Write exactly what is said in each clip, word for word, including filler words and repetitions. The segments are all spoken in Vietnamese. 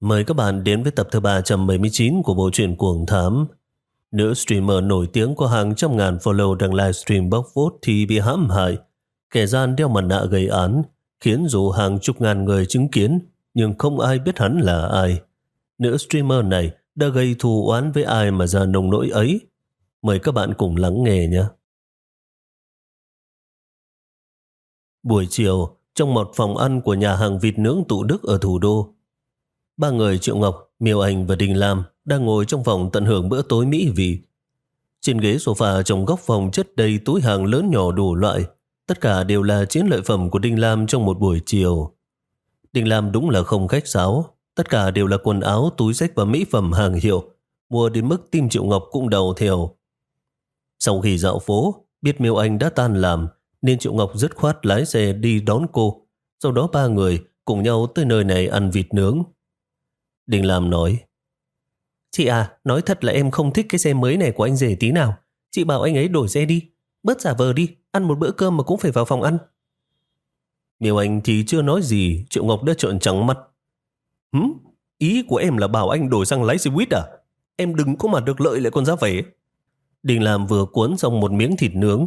Mời các bạn đến với tập thứ ba trăm bảy mươi chín của bộ truyện Cuồng Thám. Nữ streamer nổi tiếng có hàng trăm ngàn follow đang livestream bóc phốt thì bị hãm hại. Kẻ gian đeo mặt nạ gây án, khiến dù hàng chục ngàn người chứng kiến, nhưng không ai biết hắn là ai. Nữ streamer này đã gây thù oán với ai mà ra nông nỗi ấy? Mời các bạn cùng lắng nghe nhé. Buổi chiều, trong một phòng ăn của nhà hàng vịt nướng Tụ Đức ở thủ đô, ba người Triệu Ngọc, Miêu Anh và Đình Lam đang ngồi trong phòng tận hưởng bữa tối mỹ vị. Trên ghế sofa trong góc phòng chất đầy túi hàng lớn nhỏ đủ loại, tất cả đều là chiến lợi phẩm của Đình Lam trong một buổi chiều. Đình Lam đúng là không khách sáo, tất cả đều là quần áo, túi xách và mỹ phẩm hàng hiệu, mua đến mức tim Triệu Ngọc cũng đầu theo. Sau khi dạo phố, biết Miêu Anh đã tan làm, nên Triệu Ngọc dứt khoát lái xe đi đón cô. Sau đó ba người cùng nhau tới nơi này ăn vịt nướng. Đình Lam nói: "Chị à, nói thật là em không thích cái xe mới này của anh rể tí nào. Chị bảo anh ấy đổi xe đi, bớt giả vờ đi, ăn một bữa cơm mà cũng phải vào phòng ăn." Miêu Anh thì chưa nói gì, Triệu Ngọc đã trợn trắng mắt. Hửm? Ý của em là bảo anh đổi sang lái xe buýt à? Em đừng có mà được lợi lại còn ra vẻ. Đình Lam vừa cuốn xong một miếng thịt nướng.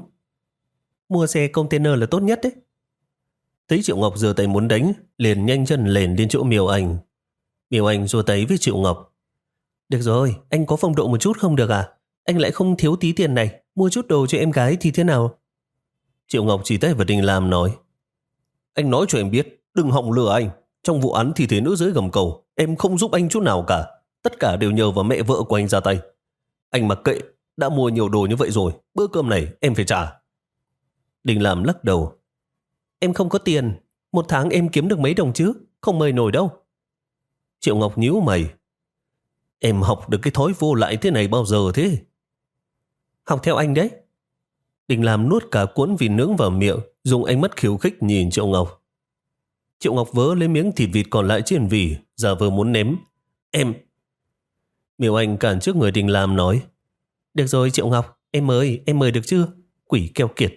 Mua xe container là tốt nhất đấy. Thấy Triệu Ngọc giơ tay muốn đánh, liền nhanh chân lèn đến chỗ Miêu Anh. Miêu Anh giơ tay với Triệu Ngọc. Được rồi, anh có phong độ một chút không được à? Anh lại không thiếu tí tiền này, mua chút đồ cho em gái thì thế nào? Triệu Ngọc chỉ tay vào Đình Lam nói: Anh nói cho em biết, đừng hòng lừa anh. Trong vụ án thi thể nữ giới gầm cầu, em không giúp anh chút nào cả. Tất cả đều nhờ vào mẹ vợ của anh ra tay. Anh mặc kệ, đã mua nhiều đồ như vậy rồi, bữa cơm này em phải trả. Đình Lam lắc đầu. Em không có tiền, một tháng em kiếm được mấy đồng chứ, không mời nổi đâu. Triệu Ngọc nhíu mày. Em học được cái thói vô lại thế này bao giờ thế? Học theo anh đấy. Đình Lam nuốt cả cuốn vịt nướng vào miệng, dùng ánh mắt khiêu khích nhìn Triệu Ngọc. Triệu Ngọc vớ lấy miếng thịt vịt còn lại trên vỉ, giả vờ muốn ném. Em... Miêu Anh cản trước người Đình Lam nói: Được rồi Triệu Ngọc, em mời, em mời được chưa? Quỷ keo kiệt.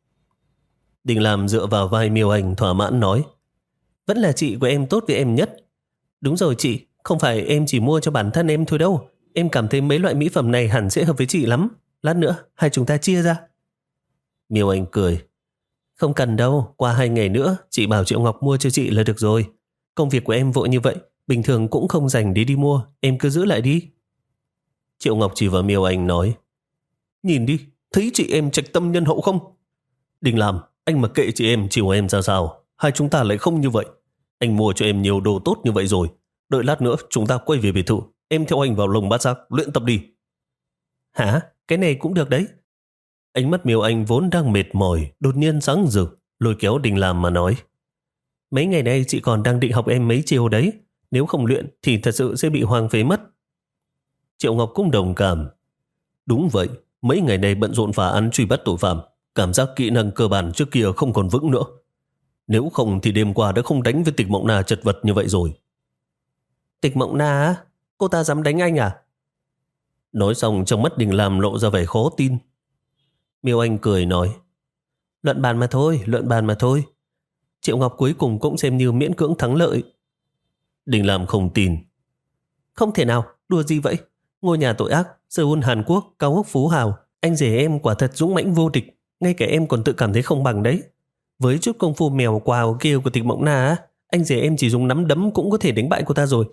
Đình Lam dựa vào vai Miêu Anh thỏa mãn nói: Vẫn là chị của em tốt với em nhất. Đúng rồi chị, không phải em chỉ mua cho bản thân em thôi đâu. Em cảm thấy mấy loại mỹ phẩm này hẳn sẽ hợp với chị lắm. Lát nữa, hai chúng ta chia ra. Miêu Anh cười. Không cần đâu, qua hai ngày nữa, chị bảo Triệu Ngọc mua cho chị là được rồi. Công việc của em vội như vậy, bình thường cũng không dành để đi mua, em cứ giữ lại đi. Triệu Ngọc chỉ vào Miêu Anh nói: Nhìn đi, thấy chị em trạch tâm nhân hậu không? Đình Lam, anh mà kệ chị em chiều em ra sao, hai chúng ta lại không như vậy. Anh mua cho em nhiều đồ tốt như vậy rồi. Đợi lát nữa chúng ta quay về biệt thự, em theo anh vào lồng bát giác luyện tập đi. Hả? Cái này cũng được đấy. Ánh mắt Miêu Anh vốn đang mệt mỏi, đột nhiên sáng rực, lôi kéo Đình Lam mà nói: Mấy ngày nay chị còn đang định học em mấy chiều đấy. Nếu không luyện thì thật sự sẽ bị hoang phế mất. Triệu Ngọc cũng đồng cảm. Đúng vậy, mấy ngày nay bận rộn phá án truy bắt tội phạm, cảm giác kỹ năng cơ bản trước kia không còn vững nữa. Nếu không thì đêm qua đã không đánh với Tịch Mộng Na chật vật như vậy rồi. Tịch Mộng Na á? Cô ta dám đánh anh à? Nói xong trong mắt Đình Lam lộ ra vẻ khó tin. Miêu Anh cười nói: Luận bàn mà thôi, luận bàn mà thôi. Triệu Ngọc cuối cùng cũng xem như miễn cưỡng thắng lợi. Đình Lam không tin. Không thể nào, đùa gì vậy? Ngôi nhà tội ác, Seoul Hàn Quốc, cao ốc phú hào, anh rể em quả thật dũng mãnh vô địch, ngay cả em còn tự cảm thấy không bằng đấy. Với chút công phu mèo quào kia của Tịch Mộng Na, anh rể em chỉ dùng nắm đấm cũng có thể đánh bại cô ta rồi.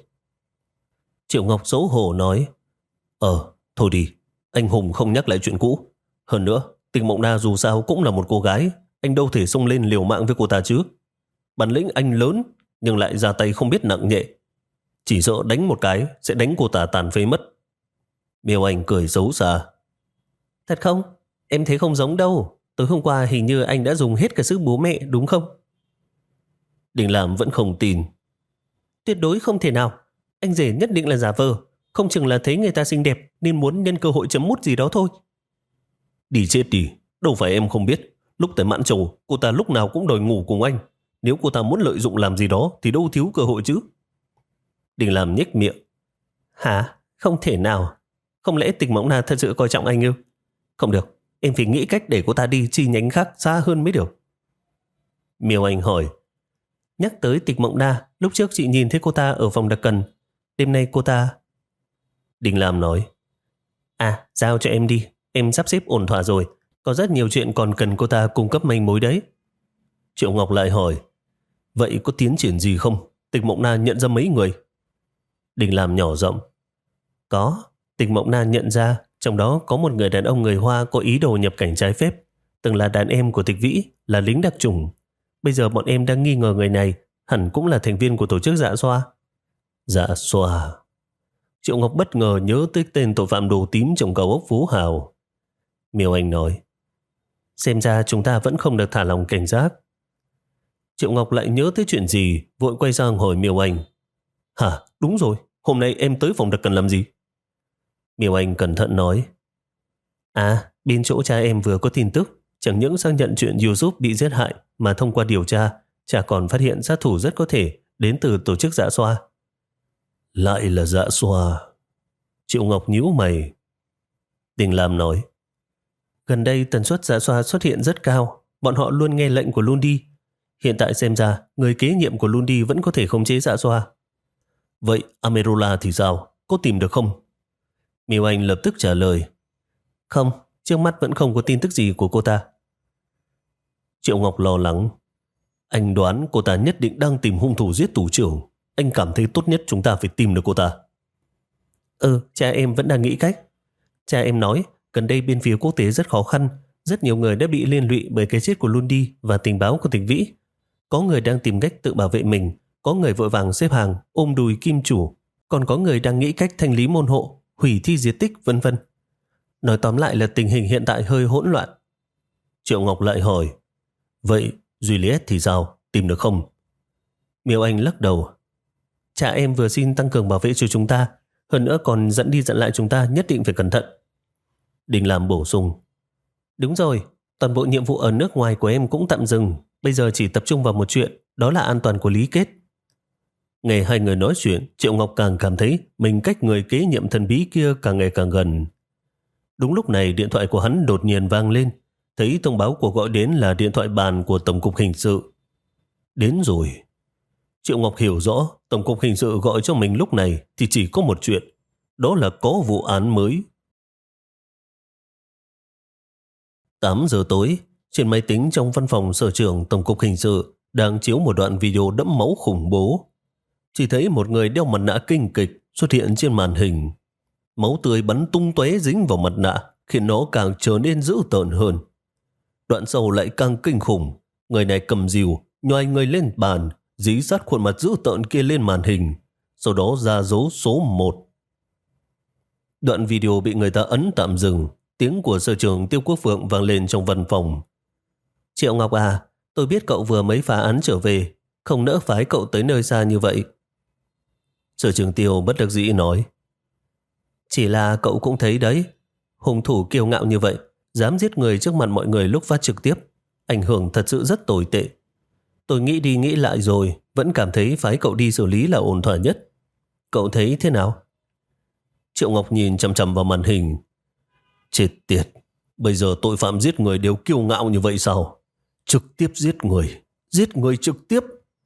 Triệu Ngọc xấu hổ nói: Ờ, thôi đi, anh Hùng không nhắc lại chuyện cũ. Hơn nữa, Tịch Mộng Na dù sao cũng là một cô gái, anh đâu thể xông lên liều mạng với cô ta chứ. Bản lĩnh anh lớn, nhưng lại ra tay không biết nặng nhẹ. Chỉ sợ đánh một cái sẽ đánh cô ta tàn phế mất. Miêu Anh cười xấu xa. Thật không? Em thấy không giống đâu. Tối hôm qua hình như anh đã dùng hết cả sức bố mẹ đúng không? Đình Lam vẫn không tin. Tuyệt đối không thể nào. Anh rể nhất định là giả vờ. Không chừng là thấy người ta xinh đẹp nên muốn nhân cơ hội chấm mút gì đó thôi. Đi chết đi. Đâu phải em không biết. Lúc tại Mãn Châu, cô ta lúc nào cũng đòi ngủ cùng anh. Nếu cô ta muốn lợi dụng làm gì đó thì đâu thiếu cơ hội chứ. Đình Lam nhếch miệng. Hả? Không thể nào. Không lẽ Tịch Mộng Na thật sự coi trọng anh ư? Không được. Em phải nghĩ cách để cô ta đi chi nhánh khác xa hơn mới được. Miêu Anh hỏi: Nhắc tới Tịch Mộng Na, lúc trước chị nhìn thấy cô ta ở phòng đặc cần. đêm nay cô ta... Đình Lam nói, à, giao cho em đi, em sắp xếp ổn thỏa rồi, có rất nhiều chuyện còn cần cô ta cung cấp manh mối đấy. Triệu Ngọc lại hỏi, vậy có tiến triển gì không? Tịch Mộng Na nhận ra mấy người? Đình Lam nhỏ giọng, có, Tịch Mộng Na nhận ra trong đó có một người đàn ông người Hoa có ý đồ nhập cảnh trái phép, từng là đàn em của Tịch Vĩ, là lính đặc chủng. Bây giờ bọn em đang nghi ngờ người này hẳn cũng là thành viên của tổ chức Dạ Xoa. Dạ Xoa. Triệu Ngọc bất ngờ nhớ tới tên tội phạm đồ tím trong cao ốc Phú Hào. Miêu Anh nói, xem ra chúng ta vẫn không được thả lòng cảnh giác. Triệu Ngọc lại nhớ tới chuyện gì, vội quay sang hỏi Miêu Anh, hả, đúng rồi, hôm nay em tới phòng đặc cần làm gì? Miêu Anh cẩn thận nói, à, bên chỗ cha em vừa có tin tức, chẳng những xác nhận chuyện Yusuf bị giết hại, mà thông qua điều tra, cha còn phát hiện sát thủ rất có thể đến từ tổ chức Dạ Xoa. Lại là Dạ Xoa. Triệu Ngọc nhíu mày. Đình Lam nói, gần đây tần suất Dạ Xoa xuất hiện rất cao, bọn họ luôn nghe lệnh của Lundi. Hiện tại xem ra, người kế nhiệm của Lundi vẫn có thể khống chế Dạ Xoa. Vậy Amerola thì sao? Có tìm được không? Miêu Anh lập tức trả lời, không, trước mắt vẫn không có tin tức gì của cô ta. Triệu Ngọc lo lắng, anh đoán cô ta nhất định đang tìm hung thủ giết tù trưởng. Anh cảm thấy tốt nhất chúng ta phải tìm được cô ta. Ừ, cha em vẫn đang nghĩ cách. Cha em nói, gần đây bên phía quốc tế rất khó khăn, rất nhiều người đã bị liên lụy bởi cái chết của Lundi và tình báo của Tịch Vĩ. Có người đang tìm cách tự bảo vệ mình, có người vội vàng xếp hàng, ôm đùi kim chủ, còn có người đang nghĩ cách thanh lý môn hộ, hủy thi diệt tích, vân vân. Nói tóm lại là tình hình hiện tại hơi hỗn loạn. Triệu Ngọc lại hỏi, vậy Juliet thì sao? Tìm được không? Miêu Anh lắc đầu, cha em vừa xin tăng cường bảo vệ cho chúng ta, hơn nữa còn dẫn đi dẫn lại chúng ta nhất định phải cẩn thận. Đình Lam bổ sung, đúng rồi, toàn bộ nhiệm vụ ở nước ngoài của em cũng tạm dừng, bây giờ chỉ tập trung vào một chuyện, đó là an toàn của Lý Kết. Nghe hai người nói chuyện, Triệu Ngọc càng cảm thấy mình cách người kế nhiệm thần bí kia càng ngày càng gần. Đúng lúc này điện thoại của hắn đột nhiên vang lên, thấy thông báo cuộc gọi đến là điện thoại bàn của Tổng cục Hình sự. Đến rồi. Triệu Ngọc hiểu rõ Tổng cục Hình sự gọi cho mình lúc này thì chỉ có một chuyện, đó là có vụ án mới. tám giờ tối, trên máy tính trong văn phòng sở trưởng Tổng cục Hình sự đang chiếu một đoạn video đẫm máu khủng bố. Chỉ thấy một người đeo mặt nạ kinh kịch xuất hiện trên màn hình. Máu tươi bắn tung tóe dính vào mặt nạ, khiến nó càng trở nên dữ tợn hơn. Đoạn sau lại càng kinh khủng. Người này cầm rìu, nhoài người lên bàn, dí sát khuôn mặt dữ tợn kia lên màn hình, sau đó ra dấu số một. Đoạn video bị người ta ấn tạm dừng. Tiếng của sở trưởng Tiêu Quốc Phượng vang lên trong văn phòng. Triệu Ngọc à, tôi biết cậu vừa mới phá án trở về, không nỡ phái cậu tới nơi xa như vậy. Sở trưởng Tiêu bất đắc dĩ nói, chỉ là cậu cũng thấy đấy, hung thủ kiêu ngạo như vậy, dám giết người trước mặt mọi người lúc phát trực tiếp, ảnh hưởng thật sự rất tồi tệ. Tôi nghĩ đi nghĩ lại rồi, vẫn cảm thấy phái cậu đi xử lý là ổn thỏa nhất. Cậu thấy thế nào? Triệu Ngọc nhìn chằm chằm vào màn hình. Chết tiệt, bây giờ tội phạm giết người đều kiêu ngạo như vậy sao? Trực tiếp giết người, giết người trực tiếp.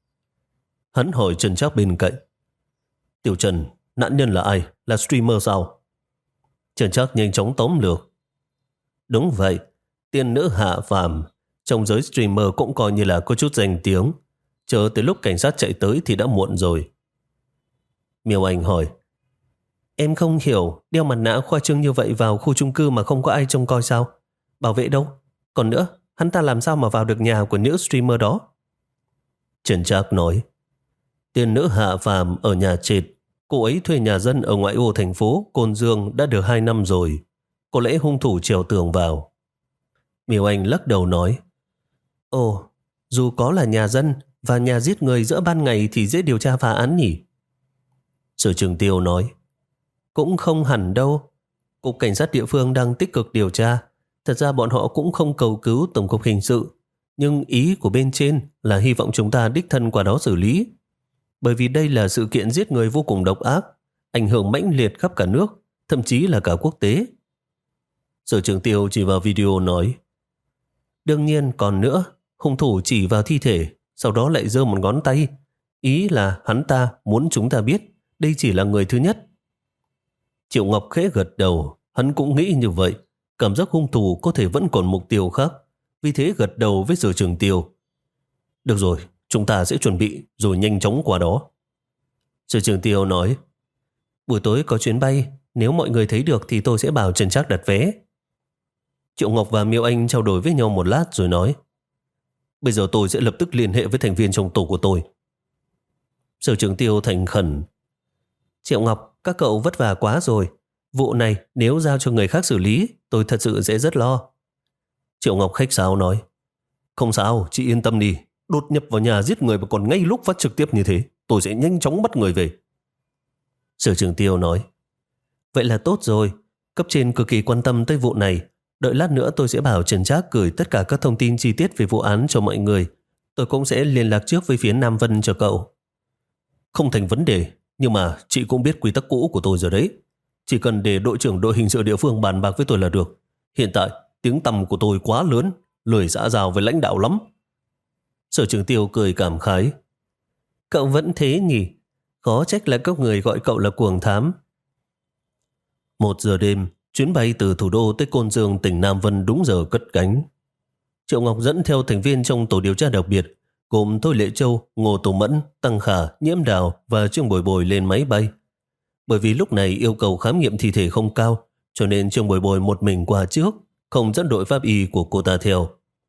Hắn hỏi Trần Trác bên cạnh, Tiểu Trần, nạn nhân là ai? Là streamer sao? Trần Trác nhanh chóng tóm lược. Đúng vậy, tiên nữ Hạ Phàm, trong giới streamer cũng coi như là có chút danh tiếng. Chờ tới lúc cảnh sát chạy tới thì đã muộn rồi. Miêu Anh hỏi, em không hiểu, đeo mặt nạ khoa trương như vậy vào khu chung cư mà không có ai trông coi sao? Bảo vệ đâu? Còn nữa, hắn ta làm sao mà vào được nhà của nữ streamer đó? Trần Trác nói, tiên nữ Hạ Phàm ở nhà trệt. Cô ấy thuê nhà dân ở ngoại ô thành phố Côn Dương đã được hai năm rồi. Có lẽ hung thủ trèo tường vào. Miêu Anh lắc đầu nói, ồ, dù có là nhà dân và nhà giết người giữa ban ngày thì dễ điều tra phá án nhỉ? Sở trưởng Tiêu nói, cũng không hẳn đâu. Cục cảnh sát địa phương đang tích cực điều tra. Thật ra bọn họ cũng không cầu cứu Tổng cục Hình sự. Nhưng ý của bên trên là hy vọng chúng ta đích thân qua đó xử lý. Bởi vì đây là sự kiện giết người vô cùng độc ác, ảnh hưởng mãnh liệt khắp cả nước, thậm chí là cả quốc tế. Sở trưởng Tiêu chỉ vào video nói, đương nhiên còn nữa, hung thủ chỉ vào thi thể, sau đó lại giơ một ngón tay. Ý là hắn ta muốn chúng ta biết đây chỉ là người thứ nhất. Triệu Ngọc khẽ gật đầu, hắn cũng nghĩ như vậy. Cảm giác hung thủ có thể vẫn còn mục tiêu khác, vì thế gật đầu với Sở Trường Tiêu. Được rồi, chúng ta sẽ chuẩn bị rồi nhanh chóng qua đó. Sở Trường Tiêu nói, buổi tối có chuyến bay, nếu mọi người thấy được thì tôi sẽ bảo Trần Trác đặt vé. Triệu Ngọc và Miêu Anh trao đổi với nhau một lát rồi nói, bây giờ tôi sẽ lập tức liên hệ với thành viên trong tổ của tôi. Sở Trường Tiêu thành khẩn, Triệu Ngọc, các cậu vất vả quá rồi. Vụ này nếu giao cho người khác xử lý, tôi thật sự sẽ rất lo. Triệu Ngọc khách sáo nói, không sao, chị yên tâm đi. Đột nhập vào nhà giết người mà còn ngay lúc phát trực tiếp như thế, tôi sẽ nhanh chóng bắt người về. Sở Trường Tiêu nói, vậy là tốt rồi. Cấp trên cực kỳ quan tâm tới vụ này. Đợi lát nữa tôi sẽ bảo Trần Trác gửi tất cả các thông tin chi tiết về vụ án cho mọi người. Tôi cũng sẽ liên lạc trước với phía Nam Vân cho cậu. Không thành vấn đề, nhưng mà chị cũng biết quy tắc cũ của tôi rồi đấy. Chỉ cần để đội trưởng đội hình sự địa phương bàn bạc với tôi là được. Hiện tại tiếng tăm của tôi quá lớn, lười xã giao với lãnh đạo lắm. Sở Trường Tiêu cười cảm khái, cậu vẫn thế nhỉ? Khó trách là các người gọi cậu là cuồng thám. Một giờ đêm, chuyến bay từ thủ đô tới Côn Dương, tỉnh Nam Vân đúng giờ cất cánh. Triệu Ngọc dẫn theo thành viên trong tổ điều tra đặc biệt gồm Thôi Lệ Châu, Ngô Tùng Mẫn, Tăng Khả, Nhiễm Đào và Trương Bồi Bồi lên máy bay. Bởi vì lúc này yêu cầu khám nghiệm thi thể không cao, cho nên Trương Bồi Bồi một mình qua trước, không dẫn đội pháp y của cô ta theo.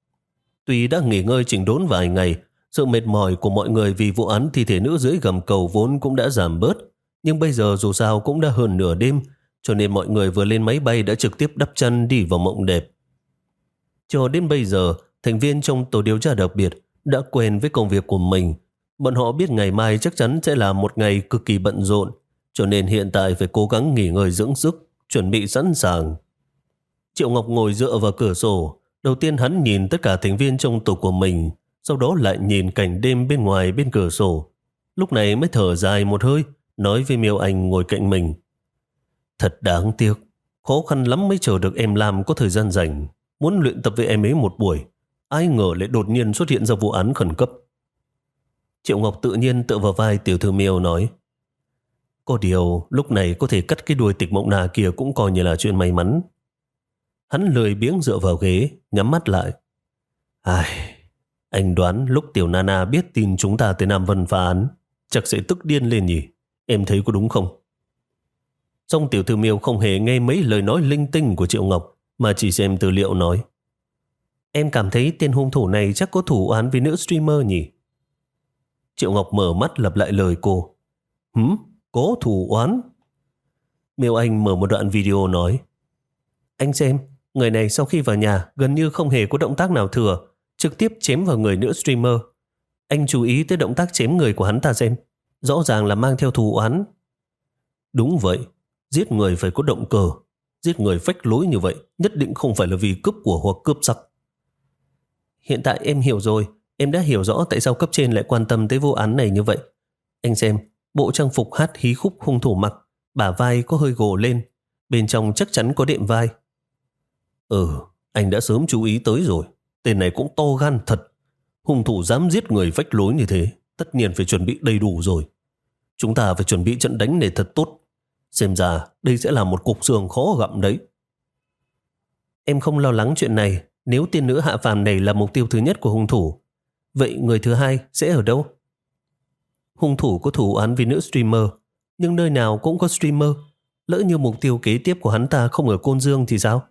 Tuy đã nghỉ ngơi chỉnh đốn vài ngày, sự mệt mỏi của mọi người vì vụ án thi thể nữ dưới gầm cầu vốn cũng đã giảm bớt, nhưng bây giờ dù sao cũng đã hơn nửa đêm, cho nên mọi người vừa lên máy bay đã trực tiếp đắp chăn đi vào mộng đẹp. Cho đến bây giờ, thành viên trong tổ điều tra đặc biệt đã quen với công việc của mình. Bọn họ biết ngày mai chắc chắn sẽ là một ngày cực kỳ bận rộn, cho nên hiện tại phải cố gắng nghỉ ngơi dưỡng sức, chuẩn bị sẵn sàng. Triệu Ngọc ngồi dựa vào cửa sổ. Đầu tiên hắn nhìn tất cả thành viên trong tổ của mình, sau đó lại nhìn cảnh đêm bên ngoài bên cửa sổ. Lúc này mới thở dài một hơi, nói với Miêu Anh ngồi cạnh mình. Thật đáng tiếc, khó khăn lắm mới chờ được em Lam có thời gian rảnh. Muốn luyện tập với em ấy một buổi, ai ngờ lại đột nhiên xuất hiện ra vụ án khẩn cấp. Triệu Ngọc tự nhiên tựa vào vai tiểu thư Miêu nói, có điều lúc này có thể cắt cái đuôi Tịch Mộng Na kia cũng coi như là chuyện may mắn. Hắn lười biếng dựa vào ghế, nhắm mắt lại. Ai, anh đoán lúc tiểu Nana biết tin chúng ta tới Nam Vân phá án, chắc sẽ tức điên lên nhỉ? Em thấy có đúng không? Xong tiểu thư Miêu không hề nghe mấy lời nói linh tinh của Triệu Ngọc, mà chỉ xem tư liệu nói. Em cảm thấy tên hung thủ này chắc có thủ án với nữ streamer nhỉ? Triệu Ngọc mở mắt lặp lại lời cô. Hửm? Có thủ oán? Miêu Anh mở một đoạn video nói. Anh xem, người này sau khi vào nhà gần như không hề có động tác nào thừa, trực tiếp chém vào người nữ streamer. Anh chú ý tới động tác chém người của hắn ta xem, rõ ràng là mang theo thù oán. Đúng vậy, giết người phải có động cơ. Giết người phách lối như vậy nhất định không phải là vì cướp của hoặc cướp sắc. Hiện tại em hiểu rồi, em đã hiểu rõ tại sao cấp trên lại quan tâm tới vụ án này như vậy. Anh xem, bộ trang phục hát hí khúc hung thủ mặc, bả vai có hơi gồ lên, bên trong chắc chắn có đệm vai. Ừ, anh đã sớm chú ý tới rồi. Tên này cũng to gan thật. Hung thủ dám giết người phách lối như thế, tất nhiên phải chuẩn bị đầy đủ rồi. Chúng ta phải chuẩn bị trận đánh này thật tốt. Xem ra đây sẽ là một cục xương khó gặm đấy. Em không lo lắng chuyện này. Nếu tiên nữ hạ phàm này là mục tiêu thứ nhất của hung thủ, vậy người thứ hai sẽ ở đâu? Hung thủ có thủ án vì nữ streamer, nhưng nơi nào cũng có streamer. Lỡ như mục tiêu kế tiếp của hắn ta không ở Côn Dương thì sao?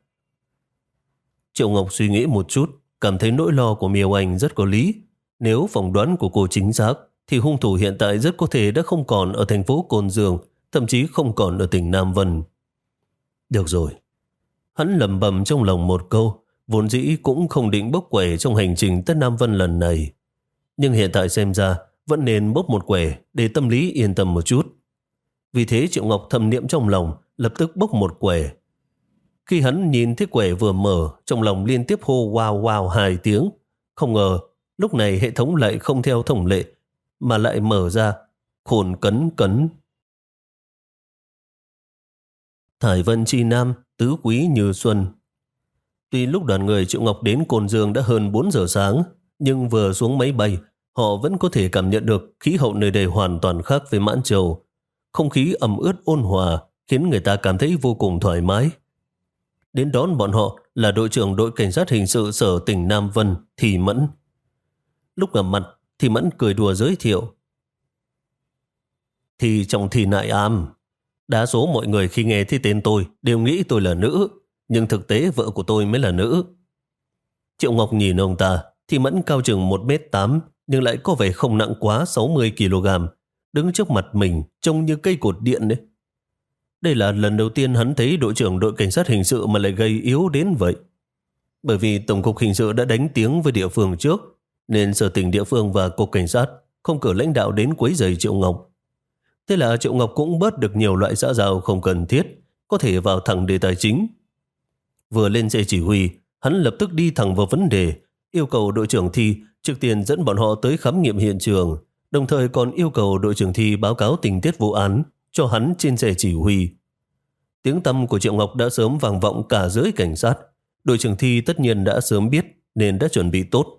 Triệu Ngọc suy nghĩ một chút, cảm thấy nỗi lo của Miêu Anh rất có lý. Nếu phỏng đoán của cô chính xác, thì hung thủ hiện tại rất có thể đã không còn ở thành phố Côn Dương, thậm chí không còn ở tỉnh Nam Vân. Được rồi. Hắn lẩm bẩm trong lòng một câu, vốn dĩ cũng không định bốc quẻ trong hành trình tới Nam Vân lần này. Nhưng hiện tại xem ra vẫn nên bốc một quẻ để tâm lý yên tâm một chút. Vì thế Triệu Ngọc thầm niệm trong lòng, lập tức bốc một quẻ. Khi hắn nhìn thấy quẻ vừa mở, trong lòng liên tiếp hô wow wow hai tiếng. Không ngờ, lúc này hệ thống lại không theo thông lệ, mà lại mở ra khôn cấn cấn. Thải Vân Chi Nam, tứ quý như xuân. Tuy lúc đoàn người Triệu Ngọc đến Côn Dương đã hơn bốn giờ sáng, nhưng vừa xuống máy bay, họ vẫn có thể cảm nhận được khí hậu nơi đây hoàn toàn khác với Mãn Châu. không khí ẩm ướt ôn hòa khiến người ta cảm thấy vô cùng thoải mái. Đến đón bọn họ là đội trưởng đội cảnh sát hình sự sở tỉnh Nam Vân, Thì Mẫn. Lúc gặp mặt, Thì Mẫn cười đùa giới thiệu. Thì trong Thì Nại Am, đa số mọi người khi nghe thấy tên tôi đều nghĩ tôi là nữ, nhưng thực tế vợ của tôi mới là nữ. Triệu Ngọc nhìn ông ta, Thì Mẫn cao chừng một mét tám, nhưng lại có vẻ không nặng quá sáu mươi ki lô gam, đứng trước mặt mình trông như cây cột điện đấy. Đây là lần đầu tiên hắn thấy đội trưởng đội cảnh sát hình sự mà lại gầy yếu đến vậy. Bởi vì Tổng cục Hình sự đã đánh tiếng với địa phương trước, nên sở tỉnh địa phương và cục cảnh sát không cử lãnh đạo đến quấy rầy Triệu Ngọc. Thế là Triệu Ngọc cũng bớt được nhiều loại xã giao không cần thiết, có thể vào thẳng đề tài chính. Vừa lên xe chỉ huy, hắn lập tức đi thẳng vào vấn đề, yêu cầu đội trưởng Thi trước tiên dẫn bọn họ tới khám nghiệm hiện trường, đồng thời còn yêu cầu đội trưởng Thi báo cáo tình tiết vụ án cho hắn trên xe chỉ huy. Tiếng tăm của Triệu Ngọc đã sớm vang vọng cả giới cảnh sát. Đội trưởng Thi tất nhiên đã sớm biết nên đã chuẩn bị tốt.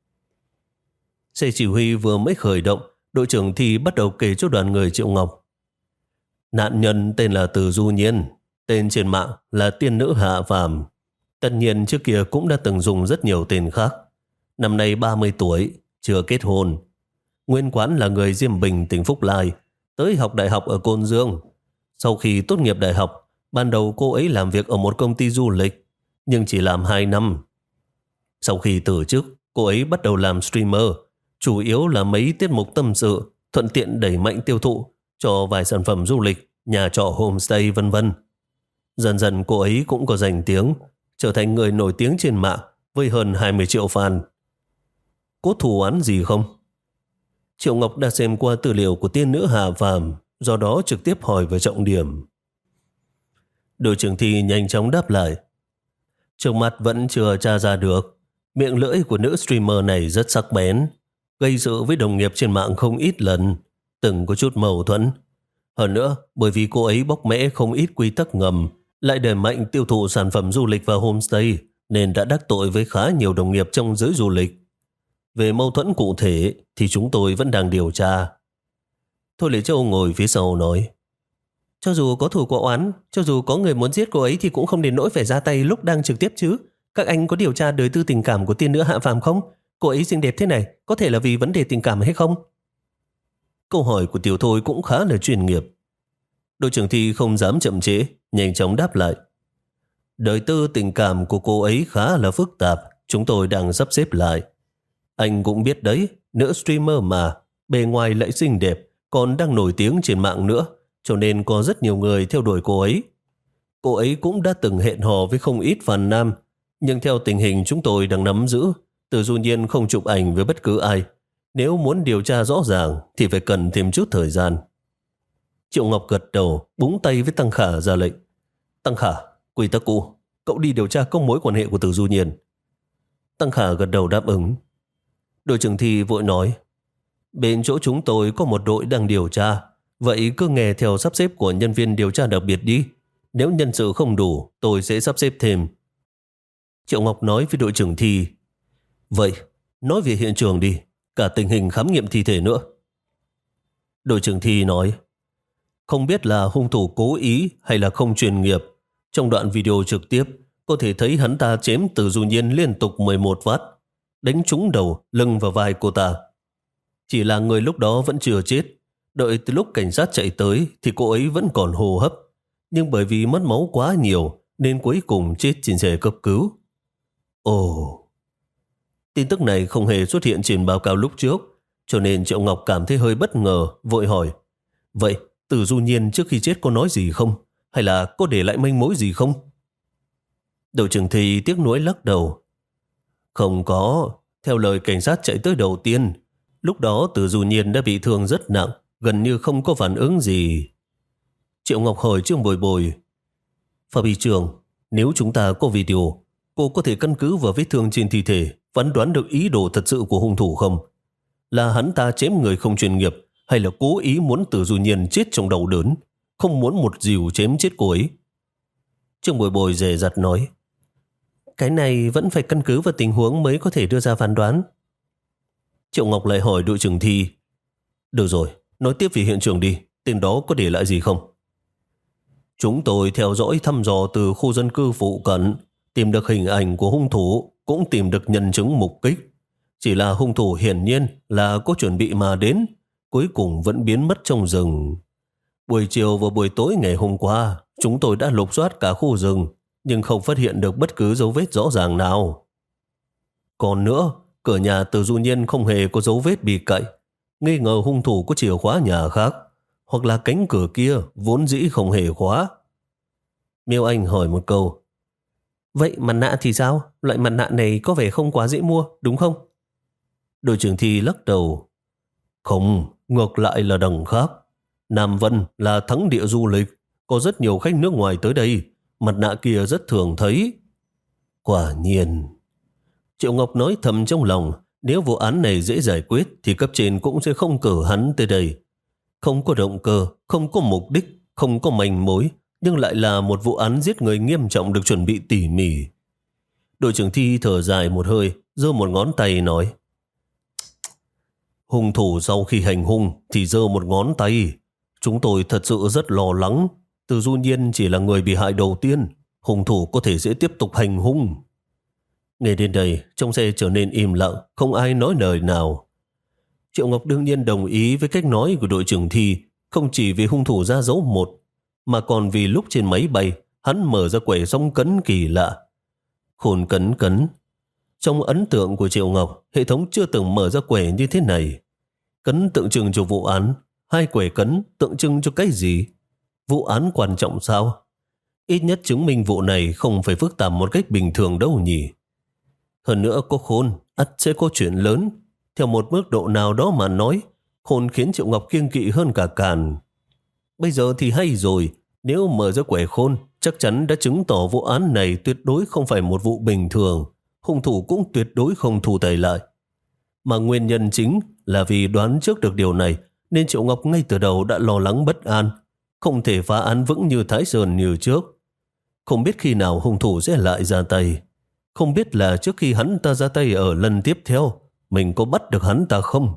Xe chỉ huy vừa mới khởi động, đội trưởng Thi bắt đầu kể cho đoàn người Triệu Ngọc. Nạn nhân tên là Từ Du Nhiên, tên trên mạng là tiên nữ Hạ Phàm. Tất nhiên trước kia cũng đã từng dùng rất nhiều tên khác. Năm nay ba mươi tuổi, chưa kết hôn. Nguyên quán là người Diêm Bình, tỉnh Phúc Lai, tới học đại học ở Côn Dương. Sau khi tốt nghiệp đại học, ban đầu cô ấy làm việc ở một công ty du lịch, nhưng chỉ làm hai năm. Sau khi từ chức, cô ấy bắt đầu làm streamer, chủ yếu là mấy tiết mục tâm sự, thuận tiện đẩy mạnh tiêu thụ cho vài sản phẩm du lịch, nhà trọ homestay vân vân. Dần dần cô ấy cũng có danh tiếng, trở thành người nổi tiếng trên mạng với hơn hai mươi triệu fan. Có thù oán gì không? Triệu Ngọc đã xem qua tư liệu của tiên nữ Hạ Phàm, do đó trực tiếp hỏi về trọng điểm. Đội trưởng Thi nhanh chóng đáp lại. Trước mặt vẫn chưa tra ra được. Miệng lưỡi của nữ streamer này rất sắc bén, gây sự với đồng nghiệp trên mạng không ít lần, từng có chút mâu thuẫn. Hơn nữa, bởi vì cô ấy bóc mẽ không ít quy tắc ngầm, lại đẩy mạnh tiêu thụ sản phẩm du lịch và homestay, nên đã đắc tội với khá nhiều đồng nghiệp trong giới du lịch. Về mâu thuẫn cụ thể thì chúng tôi vẫn đang điều tra. Thôi Lệ Châu ngồi phía sau nói. Cho dù có thù có oán, cho dù có người muốn giết cô ấy thì cũng không đến nỗi phải ra tay lúc đang trực tiếp chứ. Các anh có điều tra đời tư tình cảm của tiên nữ Hạ Phàm không? Cô ấy xinh đẹp thế này, có thể là vì vấn đề tình cảm hay không? Câu hỏi của Tiểu Thôi cũng khá là chuyên nghiệp. Đội trưởng Thi không dám chậm trễ, nhanh chóng đáp lại. Đời tư tình cảm của cô ấy khá là phức tạp, chúng tôi đang sắp xếp lại. Anh cũng biết đấy, nữ streamer mà, bề ngoài lại xinh đẹp, còn đang nổi tiếng trên mạng nữa, cho nên có rất nhiều người theo đuổi cô ấy. Cô ấy cũng đã từng hẹn hò với không ít fan nam, nhưng theo tình hình chúng tôi đang nắm giữ, Từ Du Nhiên không chụp ảnh với bất cứ ai. Nếu muốn điều tra rõ ràng thì phải cần thêm chút thời gian. Triệu Ngọc gật đầu, búng tay với Tăng Khả ra lệnh. Tăng Khả, quy tắc cũ, cậu đi điều tra các mối quan hệ của Từ Du Nhiên. Tăng Khả gật đầu đáp ứng. Đội trưởng Thi vội nói. Bên chỗ chúng tôi có một đội đang điều tra, vậy cứ nghe theo sắp xếp của nhân viên điều tra đặc biệt đi. Nếu nhân sự không đủ, tôi sẽ sắp xếp thêm. Triệu Ngọc nói với đội trưởng Thi. Vậy, nói về hiện trường đi, cả tình hình khám nghiệm thi thể nữa. Đội trưởng Thi nói. Không biết là hung thủ cố ý hay là không chuyên nghiệp. Trong đoạn video trực tiếp, có thể thấy hắn ta chém Từ Du Nhiên liên tục mười một phát, đánh trúng đầu, lưng và vai cô ta. Chỉ là người lúc đó vẫn chưa chết. Đợi từ lúc cảnh sát chạy tới thì cô ấy vẫn còn hô hấp, nhưng bởi vì mất máu quá nhiều nên cuối cùng chết trên xe cấp cứu. Ồ, tin tức này không hề xuất hiện trên báo cáo lúc trước, cho nên Triệu Ngọc cảm thấy hơi bất ngờ, vội hỏi. Vậy Từ Du Nhiên trước khi chết có nói gì không? Hay là có để lại manh mối gì không? Đội trưởng Thi tiếc nuối lắc đầu. Không có, theo lời cảnh sát chạy tới đầu tiên, lúc đó Từ Du Nhiên đã bị thương rất nặng, gần như không có phản ứng gì. Triệu Ngọc hỏi Trương Bồi Bồi. Phạm Bị Trường, nếu chúng ta có video, cô có thể căn cứ vào vết thương trên thi thể phán đoán được ý đồ thật sự của hung thủ không? Là hắn ta chém người không chuyên nghiệp, hay là cố ý muốn Từ Du Nhiên chết trong đau đớn, không muốn một dìu chém chết cô ấy? Trương Bồi Bồi dè dặt nói. Cái này vẫn phải căn cứ vào tình huống mới có thể đưa ra phán đoán. Triệu Ngọc lại hỏi đội trưởng Thi. Được rồi, nói tiếp về hiện trường đi, tên đó có để lại gì không? Chúng tôi theo dõi thăm dò từ khu dân cư phụ cận, tìm được hình ảnh của hung thủ, cũng tìm được nhân chứng mục kích. Chỉ là hung thủ hiển nhiên là có chuẩn bị mà đến, cuối cùng vẫn biến mất trong rừng. Buổi chiều và buổi tối ngày hôm qua, chúng tôi đã lục soát cả khu rừng, nhưng không phát hiện được bất cứ dấu vết rõ ràng nào. Còn nữa, cửa nhà Từ Du Nhiên không hề có dấu vết bị cậy, nghi ngờ hung thủ có chìa khóa nhà khác, hoặc là cánh cửa kia vốn dĩ không hề khóa. Miêu Anh hỏi một câu. Vậy mặt nạ thì sao? Loại mặt nạ này có vẻ không quá dễ mua, đúng không? Đội trưởng Thi lắc đầu. Không, ngược lại là đằng khác. Nam Vân là thắng địa du lịch, có rất nhiều khách nước ngoài tới đây, mặt nạ kia rất thường thấy. Quả nhiên. Triệu Ngọc nói thầm trong lòng, nếu vụ án này dễ giải quyết thì cấp trên cũng sẽ không cử hắn tới đây. Không có động cơ, không có mục đích, không có manh mối, nhưng lại là một vụ án giết người nghiêm trọng được chuẩn bị tỉ mỉ. Đội trưởng Thi thở dài một hơi, giơ một ngón tay nói. Hung thủ sau khi hành hung thì giơ một ngón tay. Chúng tôi thật sự rất lo lắng. Từ Du Nhiên chỉ là người bị hại đầu tiên. Hung thủ có thể sẽ tiếp tục hành hung. Nghe đến đây, trong xe trở nên im lặng, không ai nói lời nào. Triệu Ngọc đương nhiên đồng ý với cách nói của đội trưởng Thi, không chỉ vì hung thủ ra dấu một, mà còn vì lúc trên máy bay, hắn mở ra quẻ song cấn kỳ lạ. Khôn cấn cấn. Trong ấn tượng của Triệu Ngọc, hệ thống chưa từng mở ra quẻ như thế này. Cấn tượng trưng cho vụ án, hai quẻ cấn tượng trưng cho cái gì? Vụ án quan trọng sao? Ít nhất chứng minh vụ này không phải phức tạp một cách bình thường đâu nhỉ. Hơn nữa có khôn, ắt sẽ có chuyện lớn. Theo một mức độ nào đó mà nói, khôn khiến Triệu Ngọc kiêng kỵ hơn cả Càn. Bây giờ thì hay rồi, nếu mở ra quẻ khôn, chắc chắn đã chứng tỏ vụ án này tuyệt đối không phải một vụ bình thường. Hung thủ cũng tuyệt đối không thu tay lại. Mà nguyên nhân chính là vì đoán trước được điều này, nên Triệu Ngọc ngay từ đầu đã lo lắng bất an, không thể phá án vững như Thái Sơn như trước. Không biết khi nào hung thủ sẽ lại ra tay. Không biết là trước khi hắn ta ra tay ở lần tiếp theo, mình có bắt được hắn ta không?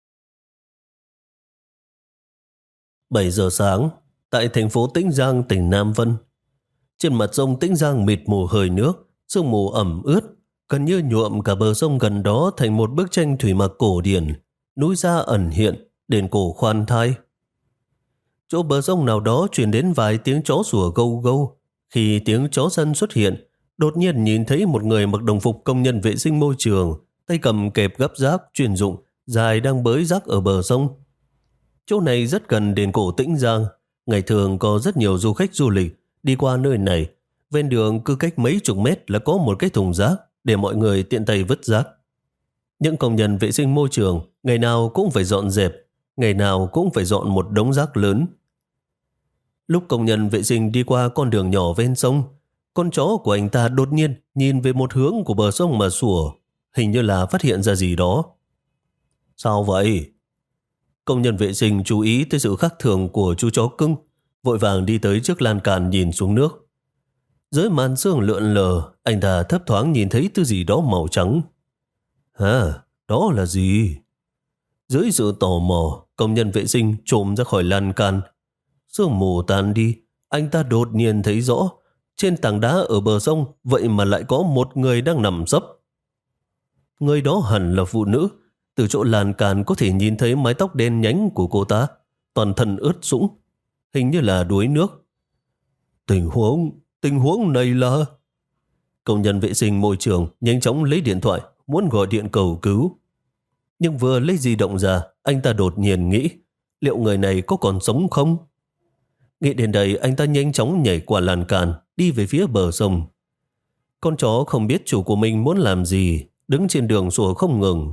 bảy giờ sáng, tại thành phố Tĩnh Giang, tỉnh Nam Vân. Trên mặt sông Tĩnh Giang mịt mù hơi nước, sương mù ẩm ướt, gần như nhuộm cả bờ sông gần đó thành một bức tranh thủy mặc cổ điển, núi ra ẩn hiện, đền cổ khoan thai. Chỗ bờ sông nào đó truyền đến vài tiếng chó sủa gâu gâu. Khi tiếng chó săn xuất hiện, đột nhiên nhìn thấy một người mặc đồng phục công nhân vệ sinh môi trường, tay cầm kẹp gấp rác chuyên dụng, dài đang bới rác ở bờ sông. Chỗ này rất gần đền cổ Tĩnh Giang, ngày thường có rất nhiều du khách du lịch đi qua nơi này. Ven đường cứ cách mấy chục mét là có một cái thùng rác để mọi người tiện tay vứt rác. Những công nhân vệ sinh môi trường ngày nào cũng phải dọn dẹp, ngày nào cũng phải dọn một đống rác lớn. Lúc công nhân vệ sinh đi qua con đường nhỏ ven sông, con chó của anh ta đột nhiên nhìn về một hướng của bờ sông mà sủa, hình như là phát hiện ra gì đó. Sao vậy? Công nhân vệ sinh chú ý tới sự khác thường của chú chó cưng, vội vàng đi tới trước lan can nhìn xuống nước. Dưới màn sương lượn lờ, anh ta thấp thoáng nhìn thấy thứ gì đó màu trắng. Hả? Đó là gì? Dưới sự tò mò, công nhân vệ sinh trồm ra khỏi lan can. Sương mù tan đi, anh ta đột nhiên thấy rõ, trên tảng đá ở bờ sông vậy mà lại có một người đang nằm sấp. Người đó hẳn là phụ nữ. Từ chỗ lan can có thể nhìn thấy mái tóc đen nhánh của cô ta, toàn thân ướt sũng, hình như là đuối nước. Tình huống, tình huống này là... Công nhân vệ sinh môi trường nhanh chóng lấy điện thoại, muốn gọi điện cầu cứu. Nhưng vừa lấy di động ra, anh ta đột nhiên nghĩ, liệu người này có còn sống không? Nghĩ đến đây, anh ta nhanh chóng nhảy qua lan can, đi về phía bờ sông. Con chó không biết chủ của mình muốn làm gì, đứng trên đường sủa không ngừng.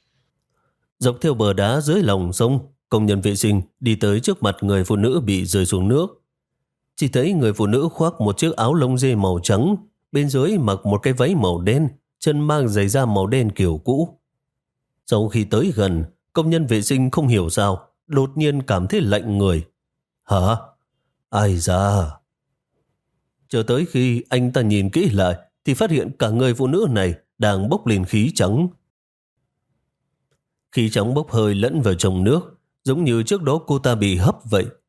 Dọc theo bờ đá dưới lòng sông, công nhân vệ sinh đi tới trước mặt người phụ nữ bị rơi xuống nước. Chỉ thấy người phụ nữ khoác một chiếc áo lông dê màu trắng, bên dưới mặc một cái váy màu đen, chân mang giày da màu đen kiểu cũ. Sau khi tới gần, công nhân vệ sinh không hiểu sao, đột nhiên cảm thấy lạnh người. Hả? Ai da? Chờ tới khi anh ta nhìn kỹ lại, thì phát hiện cả người phụ nữ này đang bốc lên khí trắng. Khí trắng bốc hơi lẫn vào trong nước, giống như trước đó cô ta bị hấp vậy,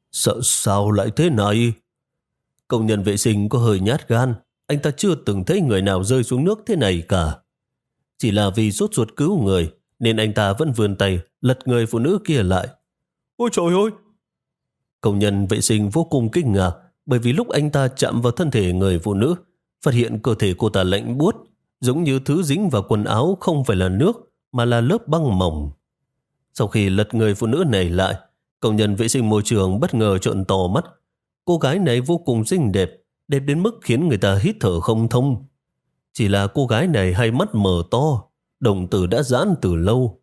Sợ sao lại thế này? Công nhân vệ sinh có hơi nhát gan, anh ta chưa từng thấy người nào rơi xuống nước thế này cả. Chỉ là vì sốt ruột cứu người, nên anh ta vẫn vươn tay, lật người phụ nữ kia lại. Ôi trời ơi! Công nhân vệ sinh vô cùng kinh ngạc, bởi vì lúc anh ta chạm vào thân thể người phụ nữ, phát hiện cơ thể cô ta lạnh buốt, giống như thứ dính vào quần áo không phải là nước, mà là lớp băng mỏng. Sau khi lật người phụ nữ này lại, công nhân vệ sinh môi trường bất ngờ trợn to mắt. Cô gái này vô cùng xinh đẹp, đẹp đến mức khiến người ta hít thở không thông. Chỉ là cô gái này hai mắt mở to, đồng tử đã giãn từ lâu.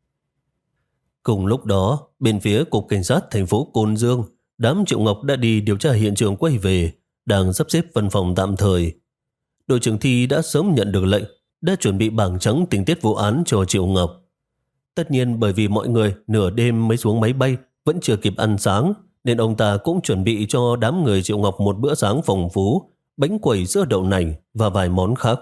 Cùng lúc đó, bên phía Cục Cảnh sát thành phố Côn Dương, đám Triệu Ngọc đã đi điều tra hiện trường quay về, đang sắp xếp văn phòng tạm thời. Đội trưởng Thi đã sớm nhận được lệnh, đã chuẩn bị bảng trắng tình tiết vụ án cho Triệu Ngọc. Tất nhiên bởi vì mọi người nửa đêm mới xuống máy bay, vẫn chưa kịp ăn sáng, nên ông ta cũng chuẩn bị cho đám người Triệu Ngọc một bữa sáng phong phú, bánh quẩy sữa đậu nành và vài món khác.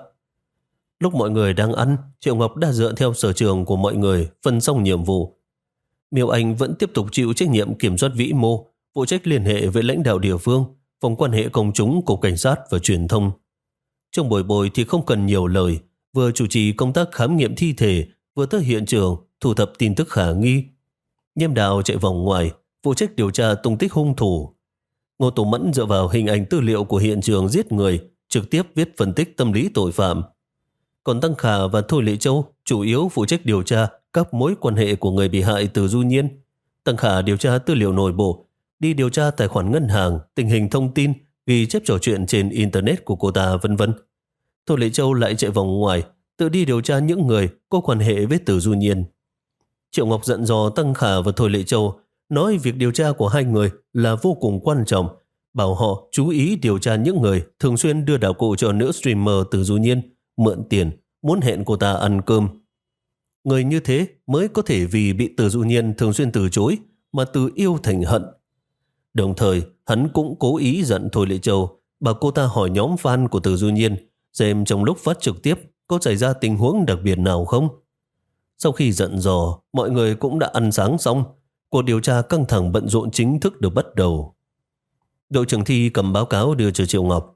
Lúc mọi người đang ăn, Triệu Ngọc đã dựa theo sở trường của mọi người phân xong nhiệm vụ. Miêu Anh vẫn tiếp tục chịu trách nhiệm kiểm soát vĩ mô, phụ trách liên hệ với lãnh đạo địa phương, phòng quan hệ công chúng, cục cảnh sát và truyền thông. Trong Bồi Bồi thì không cần nhiều lời, vừa chủ trì công tác khám nghiệm thi thể, vừa tới hiện trường thu thập tin tức khả nghi. Nhiêm Đào chạy vòng ngoài, phụ trách điều tra tung tích hung thủ. Ngô Tổ Mẫn dựa vào hình ảnh tư liệu của hiện trường giết người, trực tiếp viết phân tích tâm lý tội phạm. Còn Tăng Khả và Thôi Lệ Châu chủ yếu phụ trách điều tra các mối quan hệ của người bị hại từ Du Nhiên. Tăng Khả điều tra tư liệu nội bộ, đi điều tra tài khoản ngân hàng, tình hình thông tin, ghi chép trò chuyện trên Internet của cô ta, vân vân. Thôi Lệ Châu lại chạy vòng ngoài, tự đi điều tra những người có quan hệ với Từ Du Nhiên. Triệu Ngọc dặn dò Tăng Khả và Thôi Lệ Châu, nói việc điều tra của hai người là vô cùng quan trọng, bảo họ chú ý điều tra những người thường xuyên đưa đạo cụ cho nữ streamer Từ Du Nhiên, mượn tiền, muốn hẹn cô ta ăn cơm. Người như thế mới có thể vì bị Từ Du Nhiên thường xuyên từ chối mà từ yêu thành hận. Đồng thời, hắn cũng cố ý giận Thôi Lệ Châu, bảo cô ta hỏi nhóm fan của Từ Du Nhiên xem trong lúc phát trực tiếp có xảy ra tình huống đặc biệt nào không. Sau khi giận dò, mọi người cũng đã ăn sáng xong, cuộc điều tra căng thẳng bận rộn chính thức được bắt đầu. Đội trưởng Thi cầm báo cáo đưa cho Triệu Ngọc.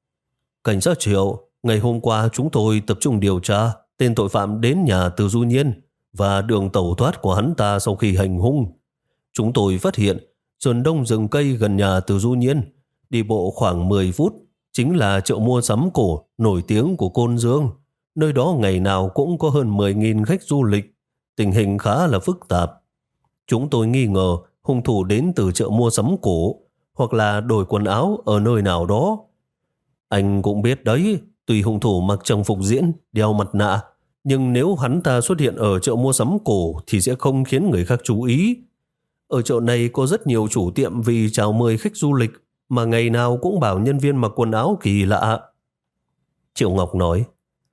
Cảnh sát Triệu, ngày hôm qua chúng tôi tập trung điều tra tên tội phạm đến nhà Từ Du Nhiên và đường tẩu thoát của hắn ta sau khi hành hung. Chúng tôi phát hiện sườn đông rừng cây gần nhà Từ Du Nhiên, đi bộ khoảng mười phút, chính là chợ mua sắm cổ nổi tiếng của Côn Dương. Nơi đó ngày nào cũng có hơn mười nghìn khách du lịch, tình hình khá là phức tạp. Chúng tôi nghi ngờ hung thủ đến từ chợ mua sắm cổ hoặc là đổi quần áo ở nơi nào đó. Anh cũng biết đấy, tuy hung thủ mặc trang phục diễn, đeo mặt nạ, nhưng nếu hắn ta xuất hiện ở chợ mua sắm cổ thì sẽ không khiến người khác chú ý. Ở chợ này có rất nhiều chủ tiệm vì chào mời khách du lịch mà ngày nào cũng bảo nhân viên mặc quần áo kỳ lạ. Triệu Ngọc nói,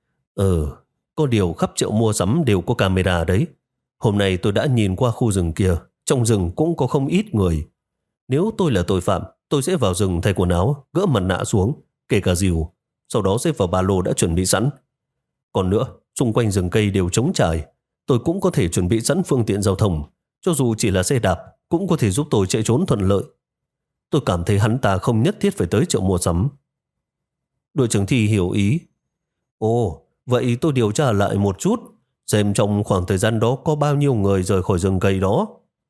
Ừ, có điều khắp chợ mua sắm đều có camera đấy. Hôm nay tôi đã nhìn qua khu rừng kia, trong rừng cũng có không ít người. Nếu tôi là tội phạm, tôi sẽ vào rừng thay quần áo, gỡ mặt nạ xuống, kể cả rìu, sau đó xếp vào ba lô đã chuẩn bị sẵn. Còn nữa, xung quanh rừng cây đều trống trải, tôi cũng có thể chuẩn bị sẵn phương tiện giao thông, cho dù chỉ là xe đạp, cũng có thể giúp tôi chạy trốn thuận lợi. Tôi cảm thấy hắn ta không nhất thiết phải tới chợ mua sắm. Đội trưởng Thi hiểu ý. Ồ, vậy tôi điều tra lại một chút, xem trong khoảng thời gian đó có bao nhiêu người rời khỏi rừng cây đó.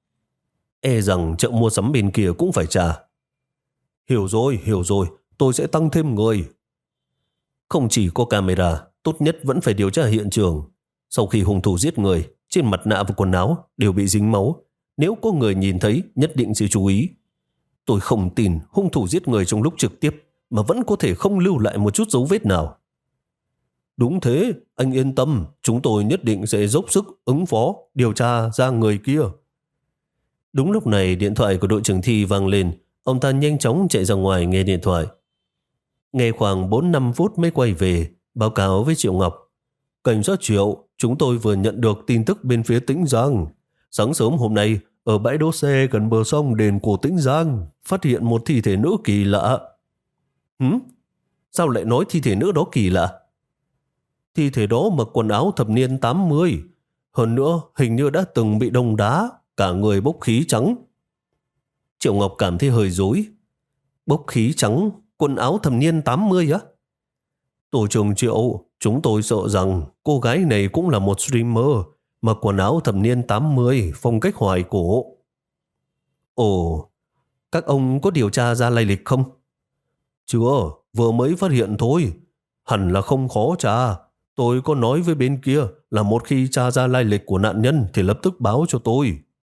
E rằng chợ mua sắm bên kia cũng phải trả. Hiểu rồi, hiểu rồi, tôi sẽ tăng thêm người. Không chỉ có camera, tốt nhất vẫn phải điều tra hiện trường. Sau khi hung thủ giết người, trên mặt nạ và quần áo đều bị dính máu. Nếu có người nhìn thấy, nhất định sẽ chú ý. Tôi không tin hung thủ giết người trong lúc trực tiếp mà vẫn có thể không lưu lại một chút dấu vết nào. Đúng thế, anh yên tâm, chúng tôi nhất định sẽ dốc sức ứng phó, điều tra ra người kia. Đúng lúc này điện thoại của đội trưởng Thi vang lên, ông ta nhanh chóng chạy ra ngoài nghe điện thoại. Nghe khoảng bốn năm phút mới quay về, báo cáo với Triệu Ngọc. Cảnh sát Triệu, chúng tôi vừa nhận được tin tức bên phía Tĩnh Giang. Sáng sớm hôm nay, ở bãi đỗ xe gần bờ sông đền cổ Tĩnh Giang, phát hiện một thi thể nữ kỳ lạ. Hửm? Sao lại nói thi thể nữ đó kỳ lạ? Thi thể đó mặc quần áo thập niên tám mươi. Hơn nữa, hình như đã từng bị đông đá, cả người bốc khí trắng. Triệu Ngọc cảm thấy hơi rối. Bốc khí trắng, quần áo thập niên tám mươi á? Tổ trưởng Triệu, chúng tôi sợ rằng cô gái này cũng là một streamer, mặc quần áo thập niên tám mươi, phong cách hoài cổ. Ồ, các ông có điều tra ra lai lịch không? Chưa, vừa mới phát hiện thôi. Hẳn là không khó tra. Tôi có nói với bên kia là một khi tra ra lai lịch của nạn nhân thì lập tức báo cho tôi.